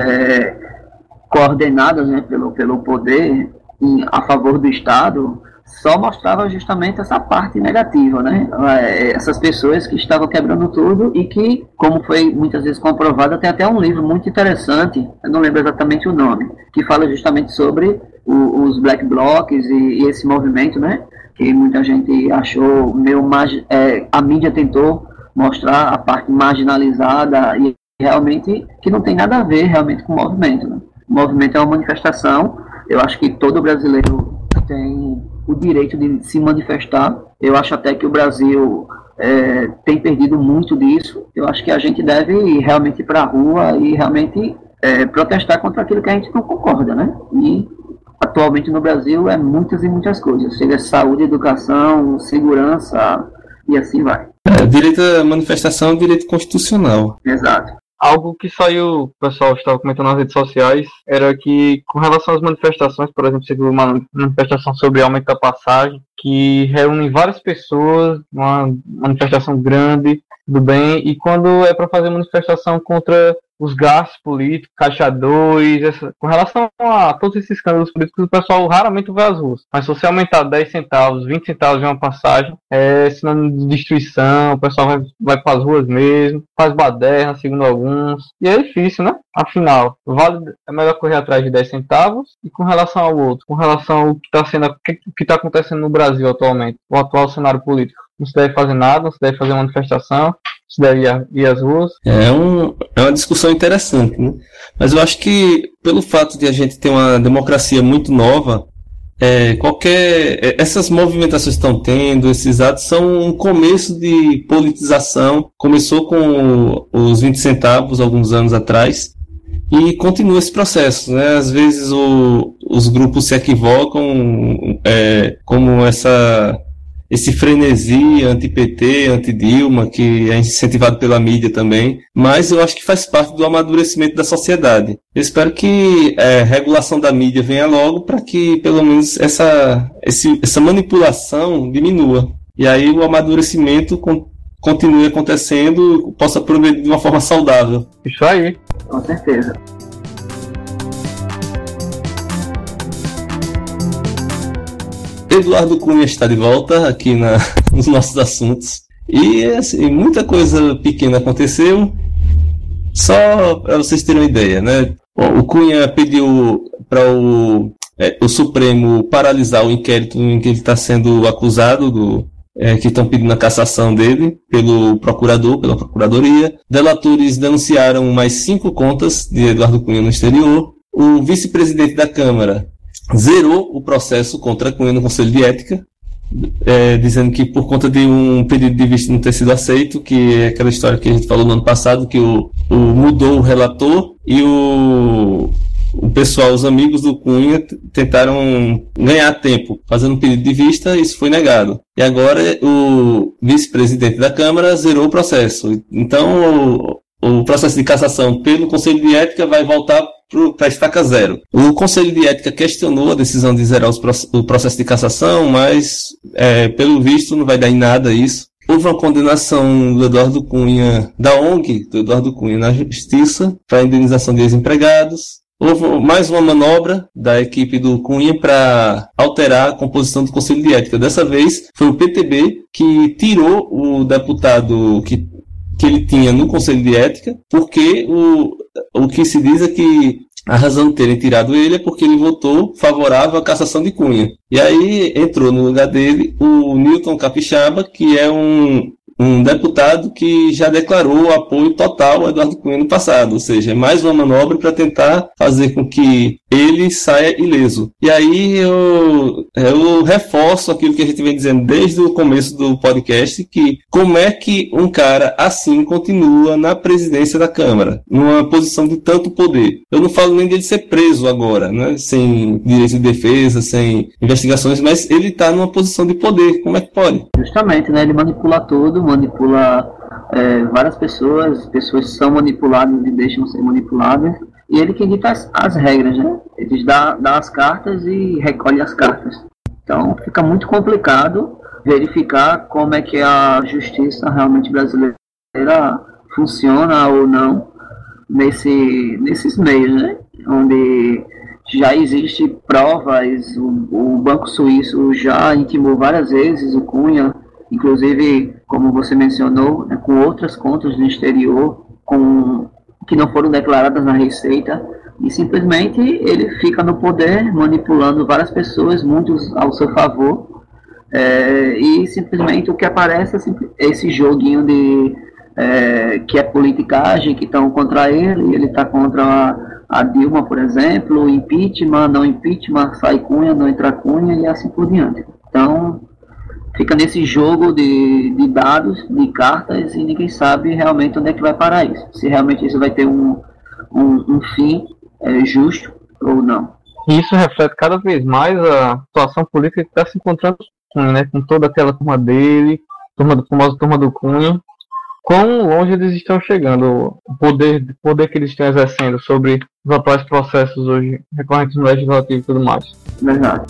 é, coordenadas, né, pelo, pelo poder em, a favor do Estado, só mostrava justamente essa parte negativa, né? Essas pessoas que estavam quebrando tudo e que, como foi muitas vezes comprovado, tem até um livro muito interessante, eu não lembro exatamente o nome, que fala justamente sobre o, os Black Blocs e, e esse movimento, né? Que muita gente achou meio... É, a mídia tentou mostrar a parte marginalizada e realmente que não tem nada a ver realmente com o movimento, né? O movimento é uma manifestação, eu acho que todo brasileiro tem o direito de se manifestar. Eu acho até que o Brasil é, tem perdido muito disso. Eu acho que a gente deve realmente ir para a rua e realmente é, protestar contra aquilo que a gente não concorda, né? E atualmente no Brasil é muitas e muitas coisas. Seja saúde, educação, segurança e assim vai. É, direito à manifestação é um direito constitucional. Exato. algo que saiu, o pessoal estava comentando nas redes sociais, era que com relação às manifestações, por exemplo, você viu uma manifestação sobre aumento da passagem, que reúne várias pessoas, uma manifestação grande, tudo bem, e quando é para fazer manifestação contra os gastos políticos, Caixa dois, essa, com relação a todos esses escândalos políticos, o pessoal raramente vai às ruas. Mas se você aumentar dez centavos, vinte centavos de uma passagem, é sinônimo de destruição, o pessoal vai, vai para as ruas mesmo, faz baderna, segundo alguns, e é difícil, né? Afinal, vale, é melhor correr atrás de dez centavos, e com relação ao outro, com relação ao que está sendo, o que está acontecendo no Brasil atualmente, o atual cenário político. Não se deve fazer nada, não se deve fazer manifestação, se deve ir, ir às ruas. É, um, é uma discussão interessante, né? Mas eu acho que, pelo fato de a gente ter uma democracia muito nova, é, qualquer essas movimentações que estão tendo, esses atos, são um começo de politização. Começou com os vinte centavos, alguns anos atrás, e continua esse processo, né? Às vezes o, os grupos se equivocam, é, como essa... esse frenesi anti-P T, anti-Dilma, que é incentivado pela mídia também, mas eu acho que faz parte do amadurecimento da sociedade. Eu espero que a regulação da mídia venha logo para que, pelo menos, essa, esse, essa manipulação diminua. E aí o amadurecimento con- continue acontecendo e possa progredir de uma forma saudável. Isso aí. Com certeza. Eduardo Cunha está de volta aqui na, nos nossos assuntos. E assim, muita coisa pequena aconteceu. Só para vocês terem uma ideia, né? Bom, o Cunha pediu para o, é, o Supremo paralisar o inquérito em que ele está sendo acusado, do, é, que estão pedindo a cassação dele pelo procurador, pela procuradoria. Delatores denunciaram mais cinco contas de Eduardo Cunha no exterior. O vice-presidente da Câmara zerou o processo contra Cunha no Conselho de Ética, é, dizendo que por conta de um pedido de vista não ter sido aceito, que é aquela história que a gente falou no ano passado, que o, o mudou o relator e o, o pessoal, os amigos do Cunha, t- tentaram ganhar tempo fazendo um pedido de vista, e isso foi negado. E agora o vice-presidente da Câmara zerou o processo. Então o, o processo de cassação pelo Conselho de Ética vai voltar para a estaca zero. O Conselho de Ética questionou a decisão de zerar os, o processo de cassação, mas, é, pelo visto, não vai dar em nada isso. Houve uma condenação do Eduardo Cunha, da O N G, do Eduardo Cunha, na Justiça, para indenização de ex-empregados. Houve mais uma manobra da equipe do Cunha para alterar a composição do Conselho de Ética. Dessa vez, foi o P T B que tirou o deputado que que ele tinha no Conselho de Ética, porque o, o que se diz é que a razão de terem tirado ele é porque ele votou favorável à cassação de Cunha. E aí entrou no lugar dele o Newton Capixaba, que é um, um deputado que já declarou apoio total ao Eduardo Cunha no passado, ou seja, é mais uma manobra para tentar fazer com que ele saia ileso. E aí eu, eu reforço aquilo que a gente vem dizendo desde o começo do podcast, que como é que um cara assim continua na presidência da Câmara, numa posição de tanto poder. Eu não falo nem dele ser preso agora, né, sem direito de defesa, sem investigações, mas ele está numa posição de poder. Como é que pode? Justamente, né? Ele manipula tudo, manipula é, várias pessoas, pessoas são manipuladas e deixam ser manipuladas, e ele que dita as, as regras, né? Ele dá, dá as cartas e recolhe as cartas. Então fica muito complicado verificar como é que a justiça realmente brasileira funciona ou não nesse, nesses meios, né? Onde já existe provas, o, o Banco Suíço já intimou várias vezes o Cunha, inclusive, como você mencionou, né, com outras contas no exterior, com, que não foram declaradas na Receita, e simplesmente ele fica no poder, manipulando várias pessoas, muitos ao seu favor, é, e simplesmente o que aparece é esse joguinho de, é, que é politicagem, que estão contra ele, ele está contra a, a Dilma, por exemplo, impeachment, não impeachment, sai Cunha, não entra Cunha, e assim por diante. Então fica nesse jogo de, de dados, de cartas, e ninguém sabe realmente onde é que vai parar isso. Se realmente isso vai ter um, um, um fim é, justo ou não. E isso reflete cada vez mais a situação política que está se encontrando com, né, com toda aquela turma dele, turma do, famosa turma do Cunha. quão longe eles estão chegando, o poder, o poder que eles estão exercendo sobre os atuais processos hoje, recorrentes no legislativo e tudo mais. Verdade.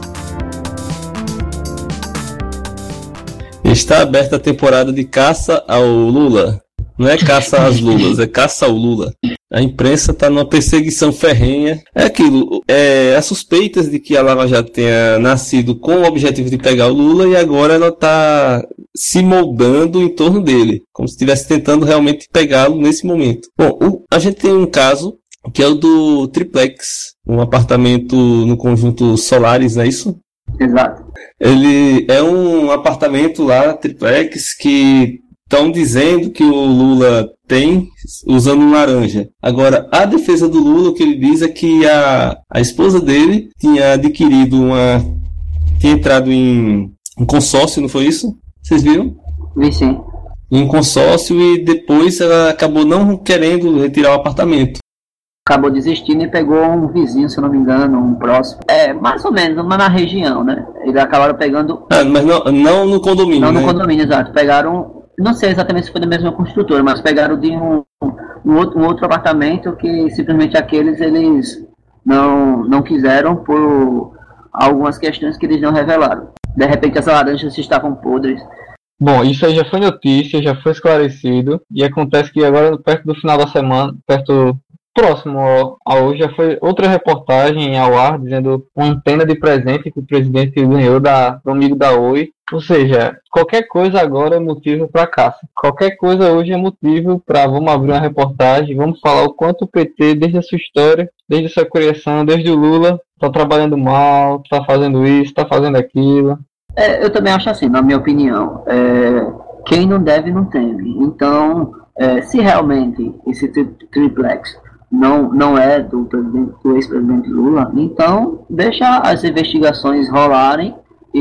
Está aberta a temporada de caça ao Lula. Não é caça às Lulas, é caça ao Lula. A imprensa está numa perseguição ferrenha. É aquilo, é, as suspeitas de que a Lava Jato tenha nascido com o objetivo de pegar o Lula e agora ela está se moldando em torno dele, como se estivesse tentando realmente pegá-lo nesse momento. Bom, o, a gente tem um caso que é o do Triplex, um apartamento no conjunto Solaris, não é isso? Exato. Ele é um apartamento lá, Triplex, que estão dizendo que o Lula tem usando um laranja. Agora, a defesa do Lula, o que ele diz é que a, a esposa dele tinha adquirido uma... tinha entrado em um consórcio, não foi isso? Vocês viram? Vi sim. Em um consórcio e depois ela acabou não querendo retirar o apartamento. Acabou desistindo e pegou um vizinho, se eu não me engano, um próximo. É, mais ou menos, uma na região, né? Eles acabaram pegando... Ah, mas não, não no condomínio, Não né? no condomínio, exato. Pegaram... Não sei exatamente se foi da mesma construtora, mas pegaram de um, um, outro, um outro apartamento que simplesmente aqueles eles não, não quiseram por algumas questões que eles não revelaram. De repente as laranjas estavam podres. Bom, isso aí já foi notícia, já foi esclarecido, e acontece que agora, perto do final da semana, perto próximo a hoje, já foi outra reportagem ao ar, dizendo uma antena de presente que o presidente ganhou da, do amigo da Oi. Ou seja, qualquer coisa agora é motivo para caça. Qualquer coisa hoje é motivo para vamos abrir uma reportagem, vamos falar o quanto o P T, desde a sua história, desde a sua criação, desde o Lula, está trabalhando mal, está fazendo isso, está fazendo aquilo. É, eu também acho assim, na minha opinião. É, quem não deve, não teme. Então, é, se realmente esse tri- triplex não, não é do, presidente, do ex-presidente Lula, então deixa as investigações rolarem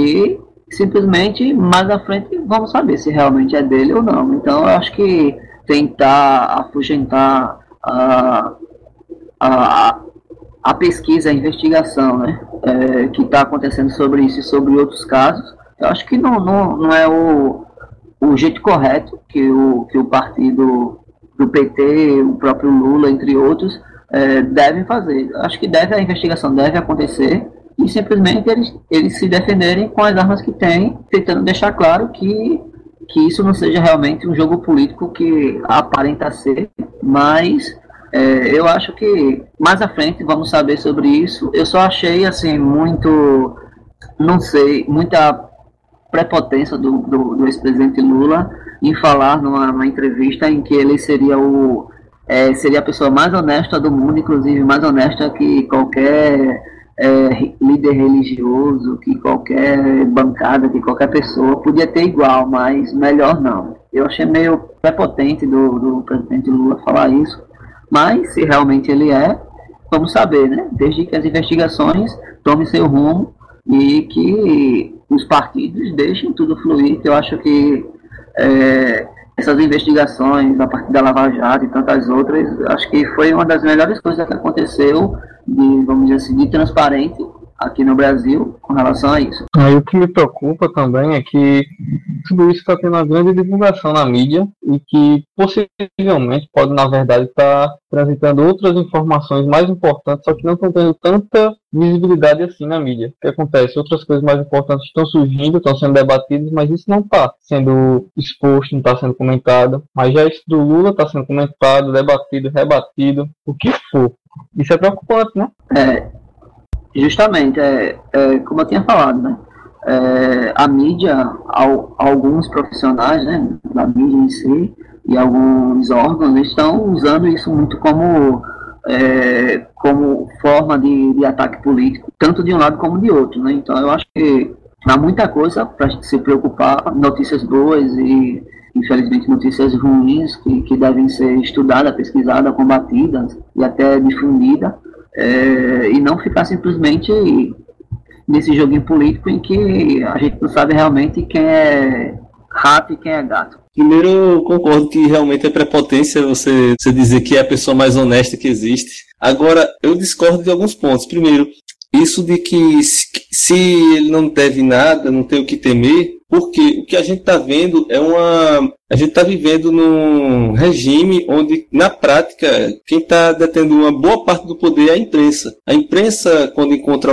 e simplesmente mais à frente vamos saber se realmente é dele ou não. Então eu acho que tentar afugentar a, a, a pesquisa, a investigação, né, é, que está acontecendo sobre isso e sobre outros casos, eu acho que não, não, não é o, o jeito correto que o, que o partido do P T, o próprio Lula, entre outros, é, devem fazer. Eu acho que deve, a investigação deve acontecer e simplesmente eles, eles se defenderem com as armas que têm, tentando deixar claro que, que isso não seja realmente um jogo político que aparenta ser, mas é, eu acho que mais à frente vamos saber sobre isso. Eu só achei assim muito, não sei, muita prepotência do, do, do ex-presidente Lula em falar numa, numa entrevista em que ele seria o é, seria a pessoa mais honesta do mundo, inclusive mais honesta que qualquer é, líder religioso, que qualquer bancada, que qualquer pessoa podia ter igual, mas melhor não. Eu achei meio prepotente do, do presidente Lula falar isso, mas se realmente ele é, vamos saber, né? Desde que as investigações tomem seu rumo e que os partidos deixem tudo fluir, que eu acho que é, essas investigações a partir da Lava Jato e tantas outras, acho que foi uma das melhores coisas que aconteceu de, vamos dizer assim, de transparente aqui no Brasil com relação a isso. Aí o que me preocupa também é que tudo isso está tendo uma grande divulgação na mídia e que possivelmente pode, na verdade, estar transitando outras informações mais importantes, só que não estão tendo tanta visibilidade assim na mídia. O que acontece? Outras coisas mais importantes estão surgindo, estão sendo debatidas, mas isso não está sendo exposto, não está sendo comentado. Mas já isso do Lula está sendo comentado, debatido, rebatido, o que for. Isso é preocupante, né? É, justamente, é, é, como eu tinha falado, né? É, a mídia, ao, alguns profissionais, né, da mídia em si, e alguns órgãos estão usando isso muito como, é, como forma de, de ataque político, tanto de um lado como de outro, né? Então eu acho que há muita coisa para a gente se preocupar, notícias boas e infelizmente notícias ruins que, que devem ser estudadas, pesquisadas, combatidas e até difundidas, é, e não ficar simplesmente nesse joguinho político em que a gente não sabe realmente quem é rato e quem é gato. Primeiro, eu concordo que realmente é prepotência você, você dizer que é a pessoa mais honesta que existe. Agora, eu discordo de alguns pontos. Primeiro, isso de que se, se ele não deve nada, não tem o que temer, porque o que a gente está vendo é uma, A gente está vivendo num regime onde, na prática, quem está detendo uma boa parte do poder é a imprensa. A imprensa, quando encontra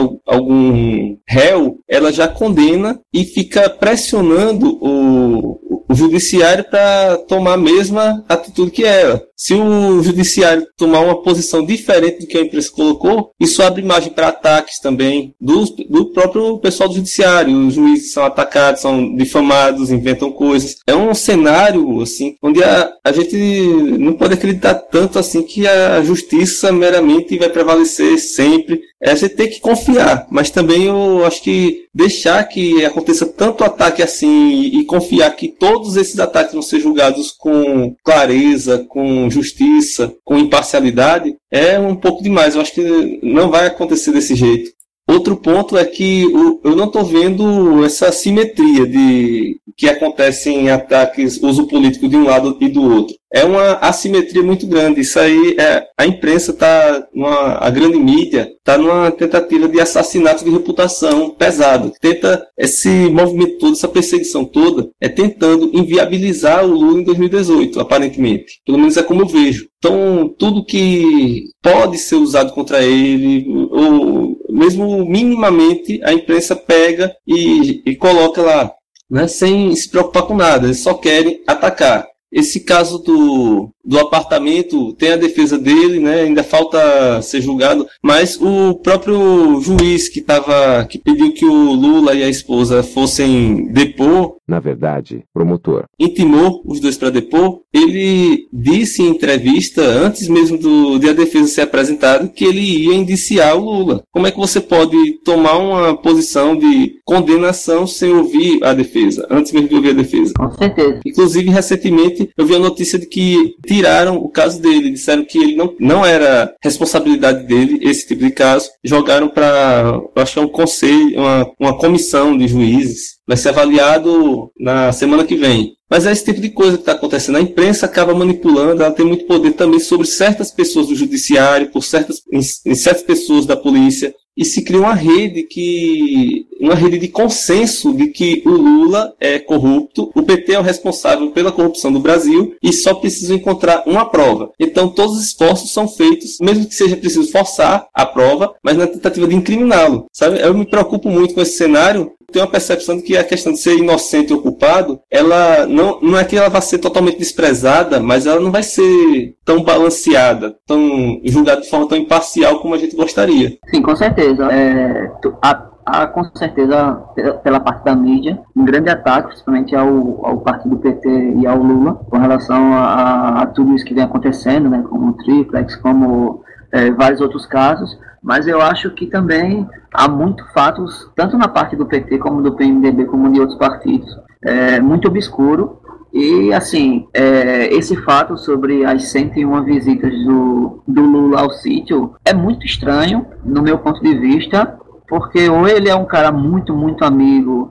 algum réu, ela já condena e fica pressionando o, o judiciário para tomar a mesma atitude que ela. Se o judiciário tomar uma posição diferente do que a imprensa colocou, isso abre margem para ataques também do, do próprio pessoal do judiciário. Os juízes são atacados, são difamados, inventam coisas. É um cenário assim, onde a, a gente não pode acreditar tanto assim que a justiça meramente vai prevalecer sempre. É, a gente tem que confiar, mas também eu acho que deixar que aconteça tanto ataque assim e, e confiar que todos esses ataques vão ser julgados com clareza, com justiça, com imparcialidade, é um pouco demais. Eu acho que não vai acontecer desse jeito. Outro ponto é que eu não estou vendo essa simetria de que acontece em ataques, uso político de um lado e do outro. É uma assimetria muito grande. Isso aí, é, a imprensa está, a grande mídia, está numa tentativa de assassinato de reputação pesado. Tenta, esse movimento todo, essa perseguição toda, é tentando inviabilizar o Lula em dois mil e dezoito, aparentemente. Pelo menos é como eu vejo. Então, tudo que pode ser usado contra ele, ou mesmo minimamente, a imprensa pega e, e coloca lá, né, sem se preocupar com nada. Eles só querem atacar. Esse caso do, do apartamento tem a defesa dele, né? Ainda falta ser julgado, mas o próprio juiz que, tava, que pediu que o Lula e a esposa fossem depor, na verdade, promotor, intimou os dois para depor. Ele disse em entrevista, antes mesmo do, de a defesa ser apresentada, que ele ia indiciar o Lula. Como é que você pode tomar uma posição de condenação sem ouvir a defesa, antes mesmo de ouvir a defesa? Com certeza. Inclusive, recentemente, eu vi a notícia de que tiraram o caso dele, disseram que ele não, não era responsabilidade dele, esse tipo de caso, jogaram para, eu acho que é um conselho, uma, uma comissão de juízes, vai ser avaliado na semana que vem. Mas é esse tipo de coisa que está acontecendo. A imprensa acaba manipulando, ela tem muito poder também sobre certas pessoas do judiciário, por certas, em, em certas pessoas da polícia, e se cria uma rede que, uma rede de consenso de que o Lula é corrupto, o P T é o responsável pela corrupção do Brasil e só precisa encontrar uma prova. Então todos os esforços são feitos, mesmo que seja preciso forçar a prova, mas na tentativa de incriminá-lo. Sabe? Eu me preocupo muito com esse cenário. Tenho uma percepção de que a questão de ser inocente ou culpado, ela não, não é que ela vai ser totalmente desprezada, mas ela não vai ser tão balanceada, tão julgada de forma tão imparcial como a gente gostaria. Sim, com certeza. É, há, há, com certeza, pela parte da mídia, um grande ataque, principalmente ao, ao partido P T e ao Lula, com relação a, a, a tudo isso que vem acontecendo, né, como o Triplex, como é, vários outros casos. Mas eu acho que também há muitos fatos, tanto na parte do P T como do P M D B, como de outros partidos, é, muito obscuro. E, assim, é, esse fato sobre as cento e uma visitas do, do Lula ao sítio é muito estranho, no meu ponto de vista, porque ou ele é um cara muito, muito amigo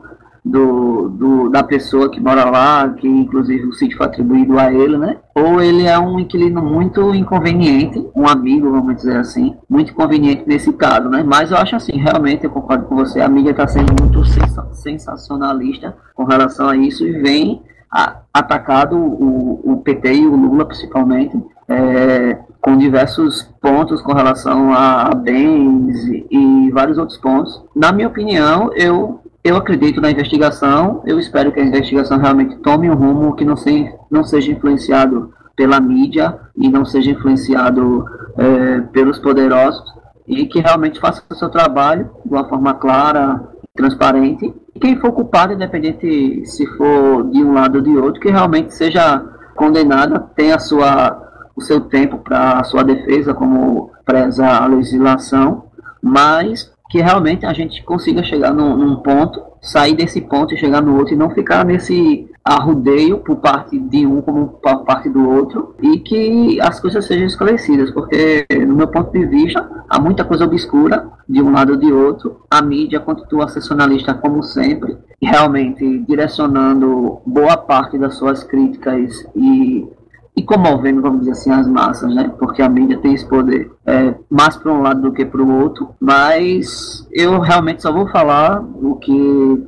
do, do, da pessoa que mora lá, que inclusive o sítio foi atribuído a ele, né? Ou ele é um inquilino muito inconveniente, um amigo, vamos dizer assim, muito inconveniente nesse caso, né? Mas eu acho assim, realmente, eu concordo com você, a mídia está sendo muito sensacionalista com relação a isso e vem a, atacado o, o P T e o Lula, principalmente, é, com diversos pontos com relação a, a bens e, e vários outros pontos. Na minha opinião, eu... Eu acredito na investigação, eu espero que a investigação realmente tome um rumo que não, se, não seja influenciado pela mídia e não seja influenciado é, pelos poderosos e que realmente faça o seu trabalho de uma forma clara, transparente. E quem for culpado, independente se for de um lado ou de outro, que realmente seja condenado, tenha a sua, o seu tempo para a sua defesa, como preza a legislação, mas que realmente a gente consiga chegar num, num ponto, sair desse ponto e chegar no outro e não ficar nesse arrudeio por parte de um como por parte do outro e que as coisas sejam esclarecidas, porque no meu ponto de vista há muita coisa obscura de um lado ou de outro, a mídia continua sensacionalista como sempre, e realmente direcionando boa parte das suas críticas e E comovendo, vamos dizer assim, as massas, né? Porque a mídia tem esse poder é, mais para um lado do que para o outro. Mas eu realmente só vou falar o que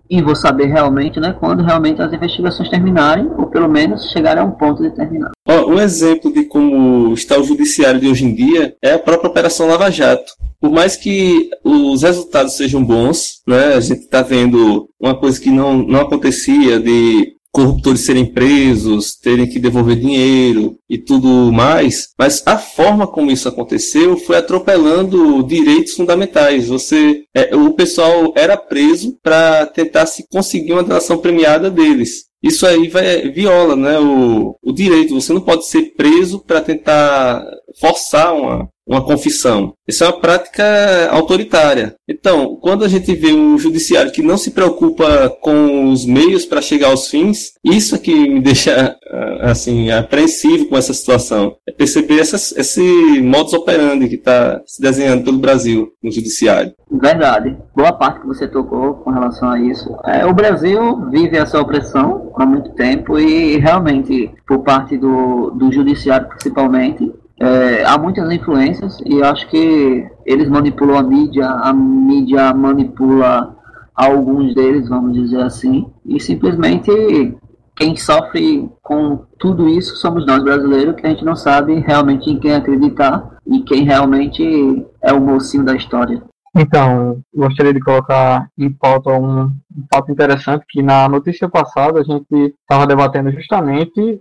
E vou saber realmente, né, quando realmente as investigações terminarem, ou pelo menos chegarem a um ponto determinado. Ó, um exemplo de como está o judiciário de hoje em dia é a própria Operação Lava Jato. Por mais que os resultados sejam bons, né, a gente está vendo uma coisa que não, não acontecia de corruptores serem presos, terem que devolver dinheiro e tudo mais, mas a forma como isso aconteceu foi atropelando direitos fundamentais. Você, é, o pessoal era preso para tentar se conseguir uma delação premiada deles. Isso aí vai, viola, né, o, o direito. Você não pode ser preso para tentar forçar uma, uma confissão. Isso é uma prática autoritária. Então, quando a gente vê um judiciário que não se preocupa com os meios para chegar aos fins, isso é que me deixa assim, apreensivo com essa situação. É perceber essas, esse modus operandi que está se desenhando pelo Brasil no judiciário. Verdade. Boa parte que você tocou com relação a isso. É, o Brasil vive essa opressão há muito tempo e realmente, por parte do, do judiciário principalmente, É, há muitas influências e eu acho que eles manipulam a mídia, a mídia manipula alguns deles, vamos dizer assim, e simplesmente quem sofre com tudo isso somos nós brasileiros, que a gente não sabe realmente em quem acreditar e quem realmente é o mocinho da história. Então, gostaria de colocar em pauta um, um fato interessante, que na notícia passada a gente estava debatendo justamente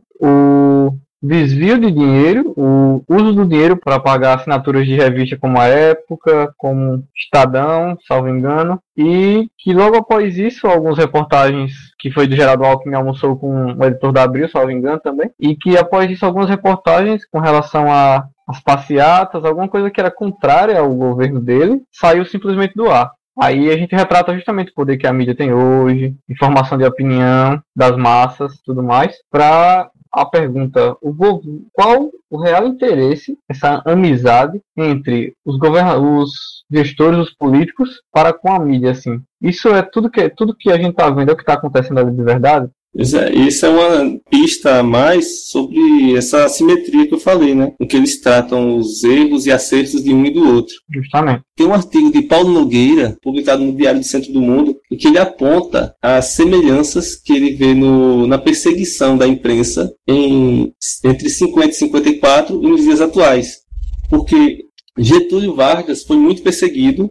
o desvio de dinheiro, o uso do dinheiro para pagar assinaturas de revista como a Época, como Estadão, salvo engano, e que logo após isso, algumas reportagens que foi do Geraldo Alckmin almoçou com o editor da Abril, salvo engano também, e que após isso algumas reportagens com relação a as passeatas, alguma coisa que era contrária ao governo dele, saiu simplesmente do ar. Aí a gente retrata justamente o poder que a mídia tem hoje, informação de opinião das massas, tudo mais, para a pergunta, o qual o real interesse, essa amizade entre os, governa- os gestores, os políticos, para com a mídia, assim. Isso é tudo que, tudo que a gente está vendo, é o que está acontecendo ali de verdade? Isso é uma pista a mais sobre essa assimetria que eu falei, né? Em que eles tratam os erros e acertos de um e do outro. Justamente. Tem um artigo de Paulo Nogueira, publicado no Diário do Centro do Mundo, em que ele aponta as semelhanças que ele vê no, na perseguição da imprensa em, entre cinquenta e cinquenta e quatro e nos dias atuais. Porque Getúlio Vargas foi muito perseguido.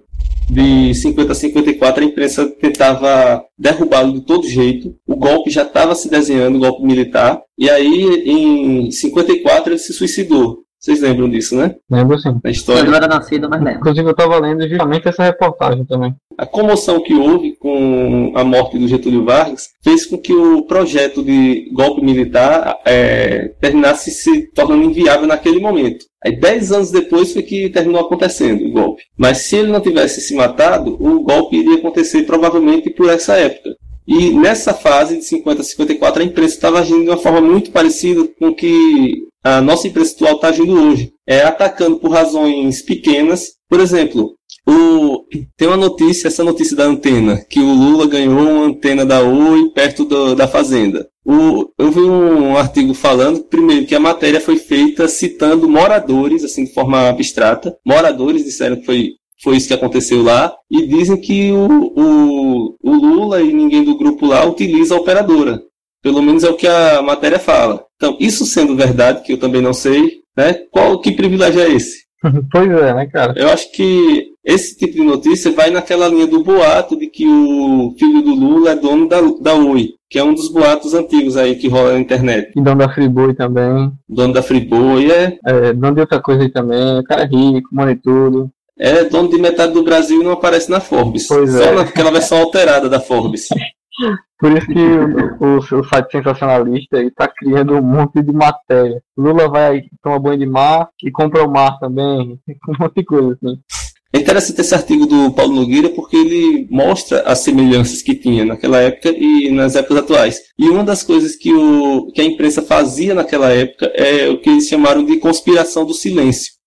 De cinquenta a cinquenta e quatro a imprensa tentava derrubá-lo de todo jeito. O golpe já estava se desenhando, o golpe militar. E aí, em cinquenta e quatro, ele se suicidou. Vocês lembram disso, né? Lembro sim. Na história. Eu não era nascido, mas lembro. Inclusive eu estava lendo justamente essa reportagem também. A comoção que houve com a morte do Getúlio Vargas fez com que o projeto de golpe militar é, terminasse se tornando inviável naquele momento. Aí, dez anos depois, foi que terminou acontecendo o golpe. Mas se ele não tivesse se matado, o golpe iria acontecer provavelmente por essa época. E nessa fase de cinquenta a cinquenta e quatro, a imprensa estava agindo de uma forma muito parecida com o que a nossa imprensa atual está agindo hoje. É atacando por razões pequenas. Por exemplo, o... tem uma notícia, essa notícia da antena, que o Lula ganhou uma antena da Oi perto do, da fazenda. O, eu vi um artigo falando, primeiro, que a matéria foi feita citando moradores, assim, de forma abstrata. Moradores disseram que foi, foi isso que aconteceu lá, e dizem que o, o, o Lula e ninguém do grupo lá utiliza a operadora. Pelo menos é o que a matéria fala. Então, isso sendo verdade, que eu também não sei, né? Qual, que privilégio é esse? Pois é, né, cara? Eu acho que esse tipo de notícia vai naquela linha do boato de que o filho do Lula é dono da, da Oi, que é um dos boatos antigos aí que rola na internet. E dono da Friboi também. Dono da Friboi, é. É, dono de outra coisa aí também. O cara é rico, mora tudo. É dono de metade do Brasil e não aparece na Forbes. Pois Só é. naquela versão alterada da Forbes. Por isso que o, o seu site sensacionalista aí tá criando um monte de matéria. Lula vai tomar banho de mar e compra o mar também. Um monte de coisa assim. É interessante esse artigo do Paulo Nogueira porque ele mostra as semelhanças que tinha naquela época e nas épocas atuais. E uma das coisas que, o, que a imprensa fazia naquela época é o que eles chamaram de conspiração do silêncio.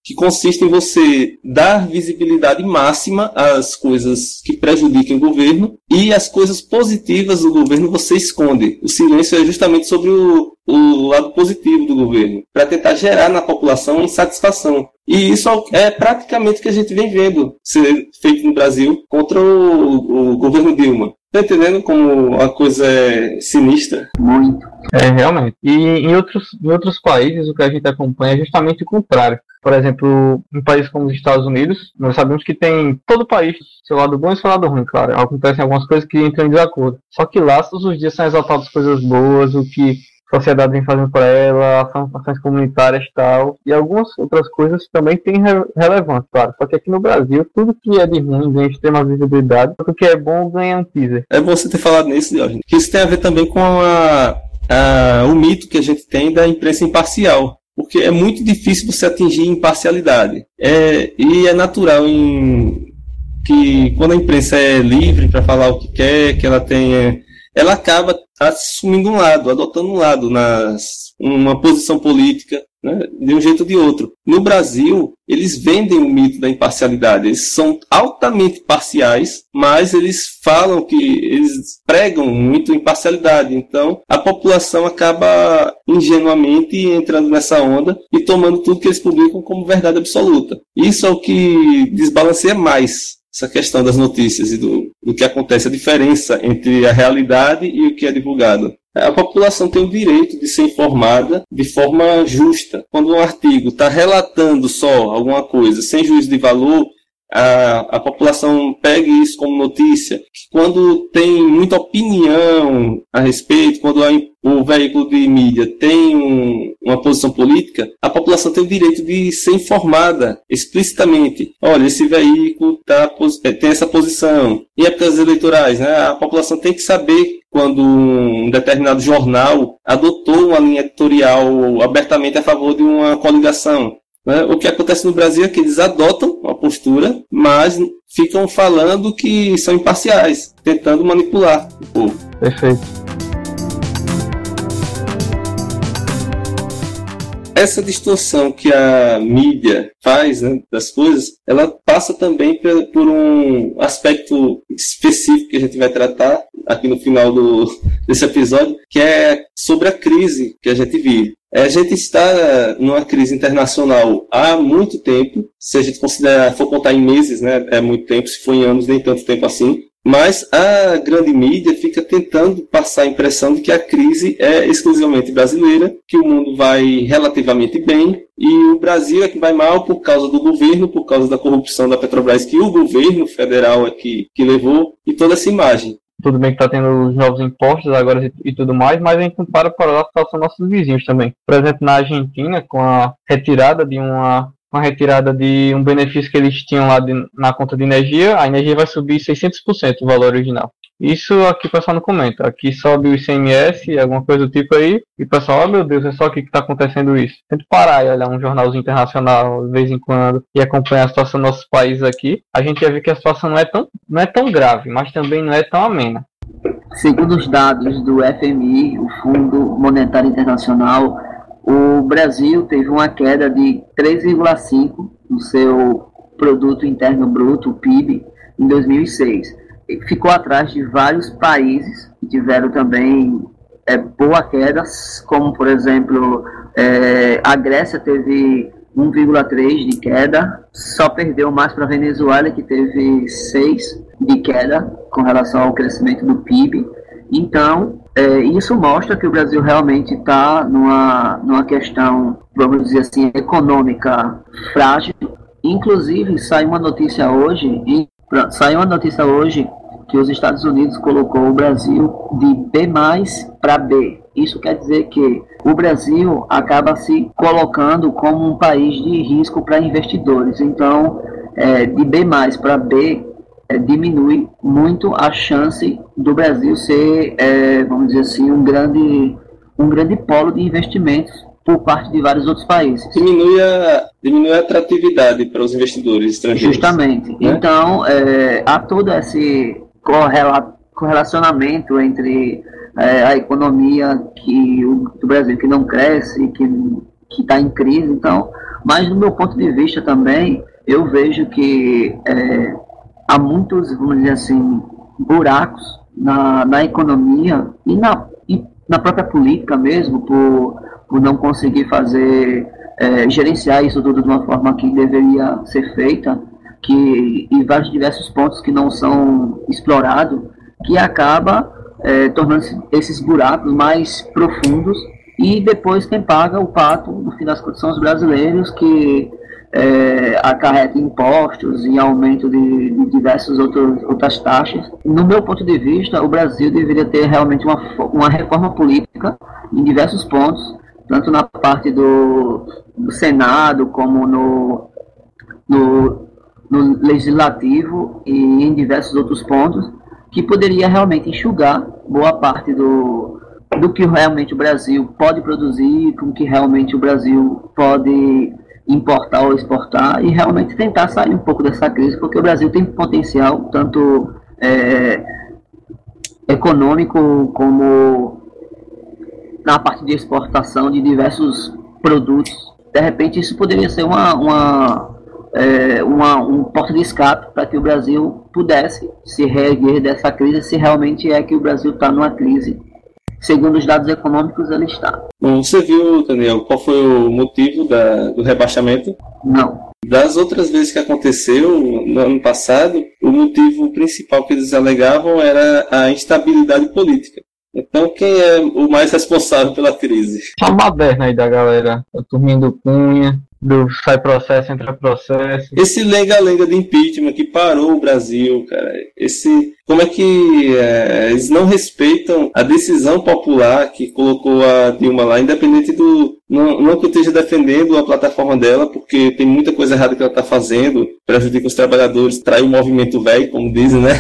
que consiste em você dar visibilidade máxima às coisas que prejudicam o governo e as coisas positivas do governo você esconde. O silêncio é justamente sobre o, o lado positivo do governo, para tentar gerar na população insatisfação. E isso é praticamente o que a gente vem vendo ser feito no Brasil contra o, o governo Dilma. Tá entendendo como a coisa é sinistra? Muito. É, realmente. E em outros, em outros países, o que a gente acompanha é justamente o contrário. Por exemplo, em países como os Estados Unidos, nós sabemos que tem todo país seu lado bom e seu lado ruim, claro. Acontecem algumas coisas que entram em desacordo. Só que lá, todos os dias são exaltadas coisas boas, o que a sociedade vem fazendo para ela, ações comunitárias e tal. E algumas outras coisas também têm re- relevância, claro. Só que aqui no Brasil, tudo que é de ruim ganha extrema visibilidade, tudo que é bom ganha um teaser. É bom você ter falado nisso, Diógenes. Que isso tem a ver também com a, a, o mito que a gente tem da imprensa imparcial. Porque é muito difícil você atingir imparcialidade. É, e é natural em, que quando a imprensa é livre para falar o que quer, que ela tenha... ela acaba assumindo um lado, adotando um lado, nas, uma posição política, né, de um jeito ou de outro. No Brasil, eles vendem o mito da imparcialidade. Eles são altamente parciais, mas eles falam que eles pregam muito imparcialidade. Então, a população acaba ingenuamente entrando nessa onda e tomando tudo que eles publicam como verdade absoluta. Isso é o que desbalanceia mais essa questão das notícias e do, do que acontece, a diferença entre a realidade e o que é divulgado. A população tem o direito de ser informada de forma justa. Quando um artigo está relatando só alguma coisa sem juízo de valor, a, a população pega isso como notícia. Quando tem muita opinião a respeito, quando a, o veículo de mídia tem um, uma posição política, a população tem o direito de ser informada explicitamente. Olha, esse veículo tá, tem essa posição. Em épocas eleitorais, né, a população tem que saber quando um determinado jornal adotou uma linha editorial abertamente a favor de uma coligação. O que acontece no Brasil é que eles adotam uma postura, mas ficam falando que são imparciais, tentando manipular o povo. Perfeito. Essa distorção que a mídia faz, né, das coisas, ela passa também por um aspecto específico que a gente vai tratar aqui no final do, desse episódio, que é sobre a crise que a gente vive. A gente está numa crise internacional há muito tempo, se a gente considerar, for contar em meses, né, é muito tempo, se for em anos, nem tanto tempo assim, mas a grande mídia fica tentando passar a impressão de que a crise é exclusivamente brasileira, que o mundo vai relativamente bem, e o Brasil é que vai mal por causa do governo, por causa da corrupção da Petrobras, que o governo federal é que, que levou, e toda essa imagem. Tudo bem que está tendo os novos impostos agora e tudo mais, mas a gente não para para olhar a situação dos nossos vizinhos também. Por exemplo, na Argentina, com a retirada de uma, uma retirada de um benefício que eles tinham lá de, na conta de energia, a energia vai subir seiscentos por cento do valor original. Isso aqui o pessoal não comenta. Aqui sobe o I C M S, alguma coisa do tipo aí, e o pessoal, oh meu Deus, é só aqui que está acontecendo isso. Tento parar e olhar um jornalzinho internacional de vez em quando e acompanhar a situação dos nossos países aqui. A gente já vê que a situação não é tão, não é tão grave, mas também não é tão amena. Segundo os dados do F M I, o Fundo Monetário Internacional, o Brasil teve uma queda de três vírgula cinco por cento no seu Produto Interno Bruto, o P I B, em dois mil e seis. Ficou atrás de vários países que tiveram também é, boa queda, como, por exemplo, é, a Grécia teve um vírgula três por cento de queda, só perdeu mais para a Venezuela, que teve seis por cento de queda com relação ao crescimento do P I B. Então, é, isso mostra que o Brasil realmente está numa, numa questão, vamos dizer assim, econômica frágil. Inclusive, sai uma notícia hoje... Em Saiu uma notícia hoje que os Estados Unidos colocou o Brasil de B mais para B. Isso quer dizer que o Brasil acaba se colocando como um país de risco para investidores. Então, é, de B mais para B, é, diminui muito a chance do Brasil ser, é, vamos dizer assim, um grande, um grande polo de investimentos por parte de vários outros países. Diminui a, diminui a atratividade para os investidores estrangeiros. Justamente. Né? Então, é, há todo esse correla, correlacionamento entre é, a economia que o, do Brasil que não cresce, que que está em crise. Então, Mas, do meu ponto de vista também, eu vejo que é, há muitos, vamos dizer assim, buracos na, na economia e na, e na própria política mesmo, por, por não conseguir fazer, é, gerenciar isso tudo de uma forma que deveria ser feita, que, e vários diversos pontos que não são explorados, que acaba é, tornando esses buracos mais profundos, e depois quem paga o pato, no fim das contas, são os brasileiros, que é, acarretam impostos e aumento de, de diversas outros, outras taxas. No meu ponto de vista, o Brasil deveria ter realmente uma, uma reforma política em diversos pontos, tanto na parte do, do Senado como no, no, no Legislativo e em diversos outros pontos, que poderia realmente enxugar boa parte do, do que realmente o Brasil pode produzir, com que realmente o Brasil pode importar ou exportar, e realmente tentar sair um pouco dessa crise, porque o Brasil tem potencial, tanto é, econômico como na parte de exportação de diversos produtos. De repente isso poderia ser uma, uma, é, uma um porta de escape para que o Brasil pudesse se reerguer dessa crise, se realmente é que o Brasil está numa crise. Segundo os dados econômicos, ele está. Bom, você viu, Daniel, qual foi o motivo da, do rebaixamento? Não. Das outras vezes que aconteceu, no ano passado, o motivo principal que eles alegavam era a instabilidade política. Então, quem é o mais responsável pela crise? A baderna aí da galera, a turminha do Cunha, do sai processo, entra processo. Esse lenga-lenga de impeachment que parou o Brasil, cara. Esse, como é que é, eles não respeitam a decisão popular que colocou a Dilma lá, independente do... Não, não que eu esteja defendendo a plataforma dela, porque tem muita coisa errada que ela está fazendo, prejudica os trabalhadores, trai o movimento velho, como dizem, né?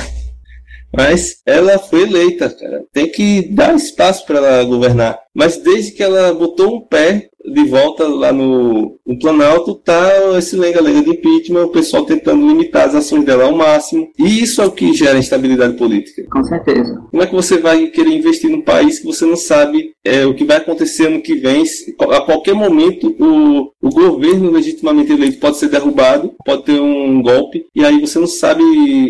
Mas ela foi eleita, cara. Tem que dar espaço para ela governar. Mas desde que ela botou um pé de volta lá no, no Planalto, tá esse lenga-lenga de impeachment, o pessoal tentando limitar as ações dela ao máximo. E isso é o que gera instabilidade política. Com certeza. Como é que você vai querer investir num país que você não sabe é, o que vai acontecer ano que vem? A qualquer momento o, o governo legitimamente eleito pode ser derrubado, pode ter um golpe, e aí você não sabe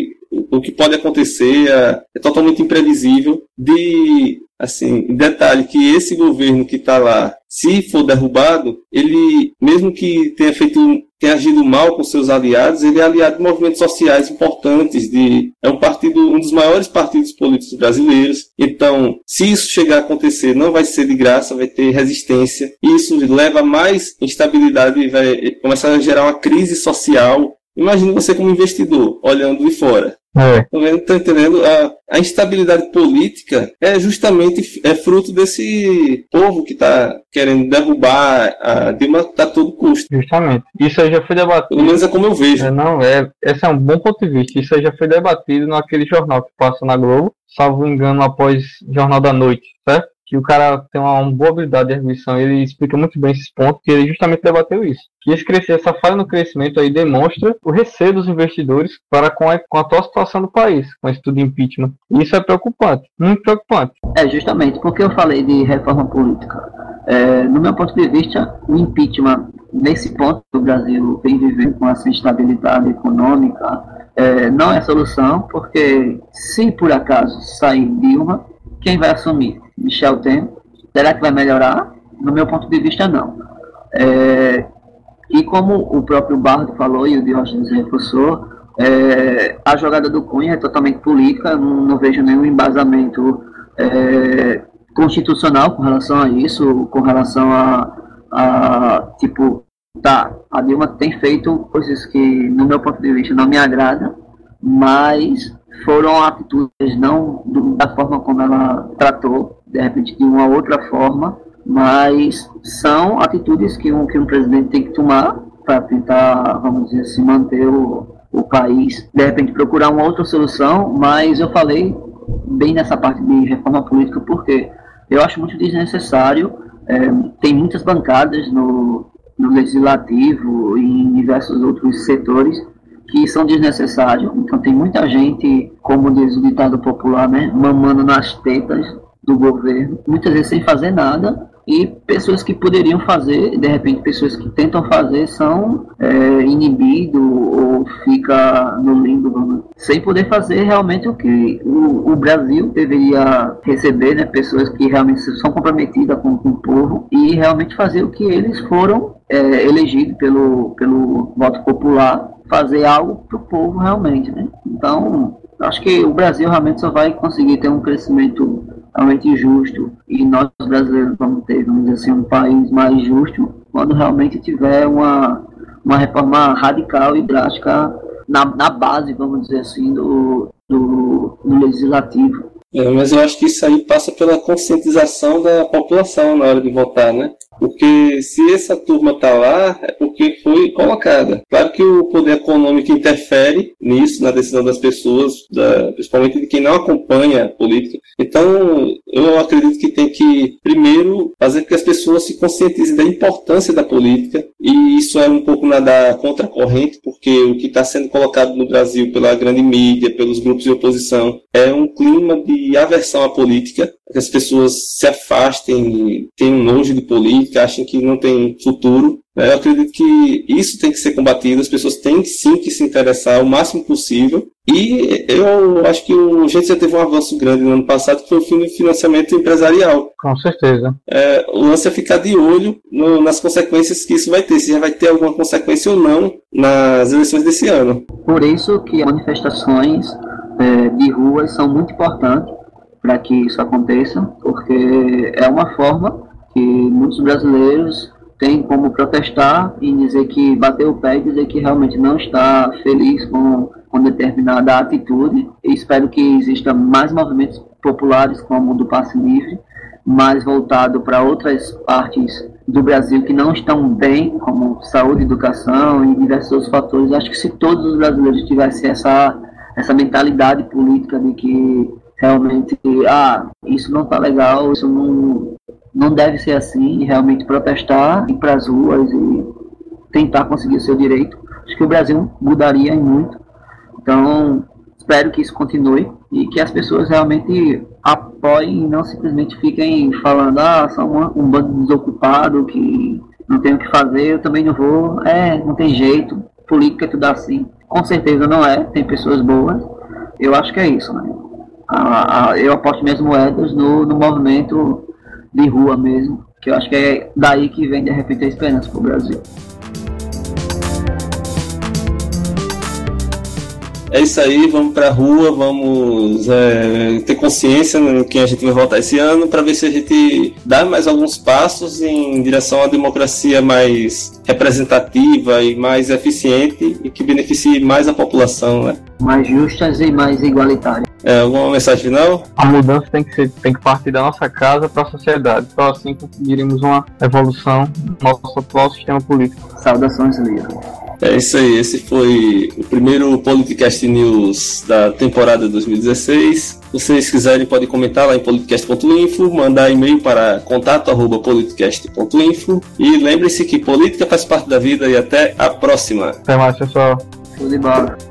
o que pode acontecer, é, é totalmente imprevisível. De, assim, detalhe que esse governo que está lá, se for derrubado, ele, mesmo que tenha feito, tenha agido mal com seus aliados, ele é aliado de movimentos sociais importantes, de, é um partido, um dos maiores partidos políticos brasileiros. Então, se isso chegar a acontecer, não vai ser de graça, vai ter resistência. Isso leva a mais instabilidade e vai começar a gerar uma crise social. Imagine você como investidor, olhando de fora. É. Tá entendendo? A, a instabilidade política é justamente é fruto desse povo que está querendo derrubar a Dilma a todo custo. Justamente. Isso aí já foi debatido. Pelo menos é como eu vejo. É, não, é, esse é um bom ponto de vista. Isso aí já foi debatido naquele jornal que passa na Globo, salvo engano, após Jornal da Noite, certo? Que o cara tem uma, uma boa habilidade de arguição, ele explica muito bem esses pontos, que ele justamente debateu isso. Que esse crescer, essa falha no crescimento aí demonstra o receio dos investidores para com a, com a atual situação do país, com esse tudo de impeachment. E isso é preocupante, muito preocupante. É, justamente, porque eu falei de reforma política. É, no meu ponto de vista, o impeachment, nesse ponto que o Brasil vem vivendo com essa instabilidade econômica, é, não é solução, porque se por acaso sair Dilma, quem vai assumir? Michel Temer. Será que vai melhorar? No meu ponto de vista, não. É, e como o próprio Bardo falou e o Diógenes reforçou, é, a jogada do Cunha é totalmente política, não, não vejo nenhum embasamento é, constitucional com relação a isso, com relação a, a, tipo, tá, a Dilma tem feito coisas que, no meu ponto de vista, não me agradam, mas foram atitudes não do, da forma como ela tratou, de repente de uma outra forma, mas são atitudes que um, que um presidente tem que tomar para tentar, vamos dizer assim, manter o, o país, de repente procurar uma outra solução. Mas eu falei bem nessa parte de reforma política porque eu acho muito desnecessário. É, tem muitas bancadas no, no legislativo e em diversos outros setores que são desnecessários. Então tem muita gente, como diz o ditado popular, né, mamando nas tetas do governo, muitas vezes sem fazer nada, e pessoas que poderiam fazer, de repente pessoas que tentam fazer são é, inibidos ou fica no limbo, vamos, sem poder fazer realmente o que o, o Brasil deveria receber, né, pessoas que realmente são comprometidas com, com o povo e realmente fazer o que eles foram é, elegidos pelo, pelo voto popular, fazer algo para o povo realmente, né? Então, acho que o Brasil realmente só vai conseguir ter um crescimento realmente justo, e nós brasileiros vamos ter, vamos dizer assim, um país mais justo quando realmente tiver uma, uma reforma radical e drástica na, na base, vamos dizer assim, do, do, do legislativo. É, mas eu acho que isso aí passa pela conscientização da população na hora de votar, né? Porque se essa turma está lá, é porque foi colocada. Claro que o poder econômico interfere nisso, na decisão das pessoas, da, principalmente de quem não acompanha a política. Então, eu acredito que tem que, primeiro, fazer com que as pessoas se conscientizem da importância da política, e isso é um pouco nadar contra a corrente, porque o que está sendo colocado no Brasil pela grande mídia, pelos grupos de oposição, é um clima de aversão à política, que as pessoas se afastem, tenham nojo de política, achem que não tem futuro. Eu acredito que isso tem que ser combatido, as pessoas têm sim que se interessar o máximo possível. E eu acho que a gente já teve um avanço grande no ano passado, que foi o fim do financiamento empresarial. Com certeza. É, o lance é ficar de olho no, nas consequências que isso vai ter, se já vai ter alguma consequência ou não nas eleições desse ano. Por isso que as manifestações é, de ruas são muito importantes para que isso aconteça, porque é uma forma que muitos brasileiros têm como protestar e dizer que bater o pé e dizer que realmente não está feliz com, com determinada atitude. E espero que exista mais movimentos populares como o do Passe Livre, mais voltado para outras partes do Brasil que não estão bem, como saúde, educação e diversos outros fatores. Acho que se todos os brasileiros tivessem essa, essa mentalidade política de que realmente, ah, isso não está legal, isso não, não deve ser assim, e realmente protestar, ir para as ruas e tentar conseguir o seu direito, acho que o Brasil mudaria em muito. Então, espero que isso continue e que as pessoas realmente apoiem e não simplesmente fiquem falando, ah, são um, um bando de desocupado que não tem o que fazer, eu também não vou, é, não tem jeito, política é tudo assim. Com certeza não é, tem pessoas boas, eu acho que é isso, né? Ah, ah, eu aposto minhas moedas no, no movimento de rua mesmo, que eu acho que é daí que vem de repente a esperança para o Brasil. É isso aí, vamos para a rua, vamos é, ter consciência no que a gente vai votar esse ano, para ver se a gente dá mais alguns passos em direção a uma democracia mais representativa e mais eficiente e que beneficie mais a população, né? Mais justas e mais igualitárias. É, alguma mensagem final? A mudança tem que, ser, tem que partir da nossa casa para a sociedade. Só assim conseguiremos uma evolução do nosso atual sistema político. Saudações, Lira. É isso aí, esse foi o primeiro Politicast News da temporada dois mil e dezesseis. Se vocês quiserem, podem comentar lá em politicast ponto info, mandar e-mail para contato arroba politicast ponto info. E lembre-se que política faz parte da vida, e até a próxima. Até mais, pessoal. Tudo de bola.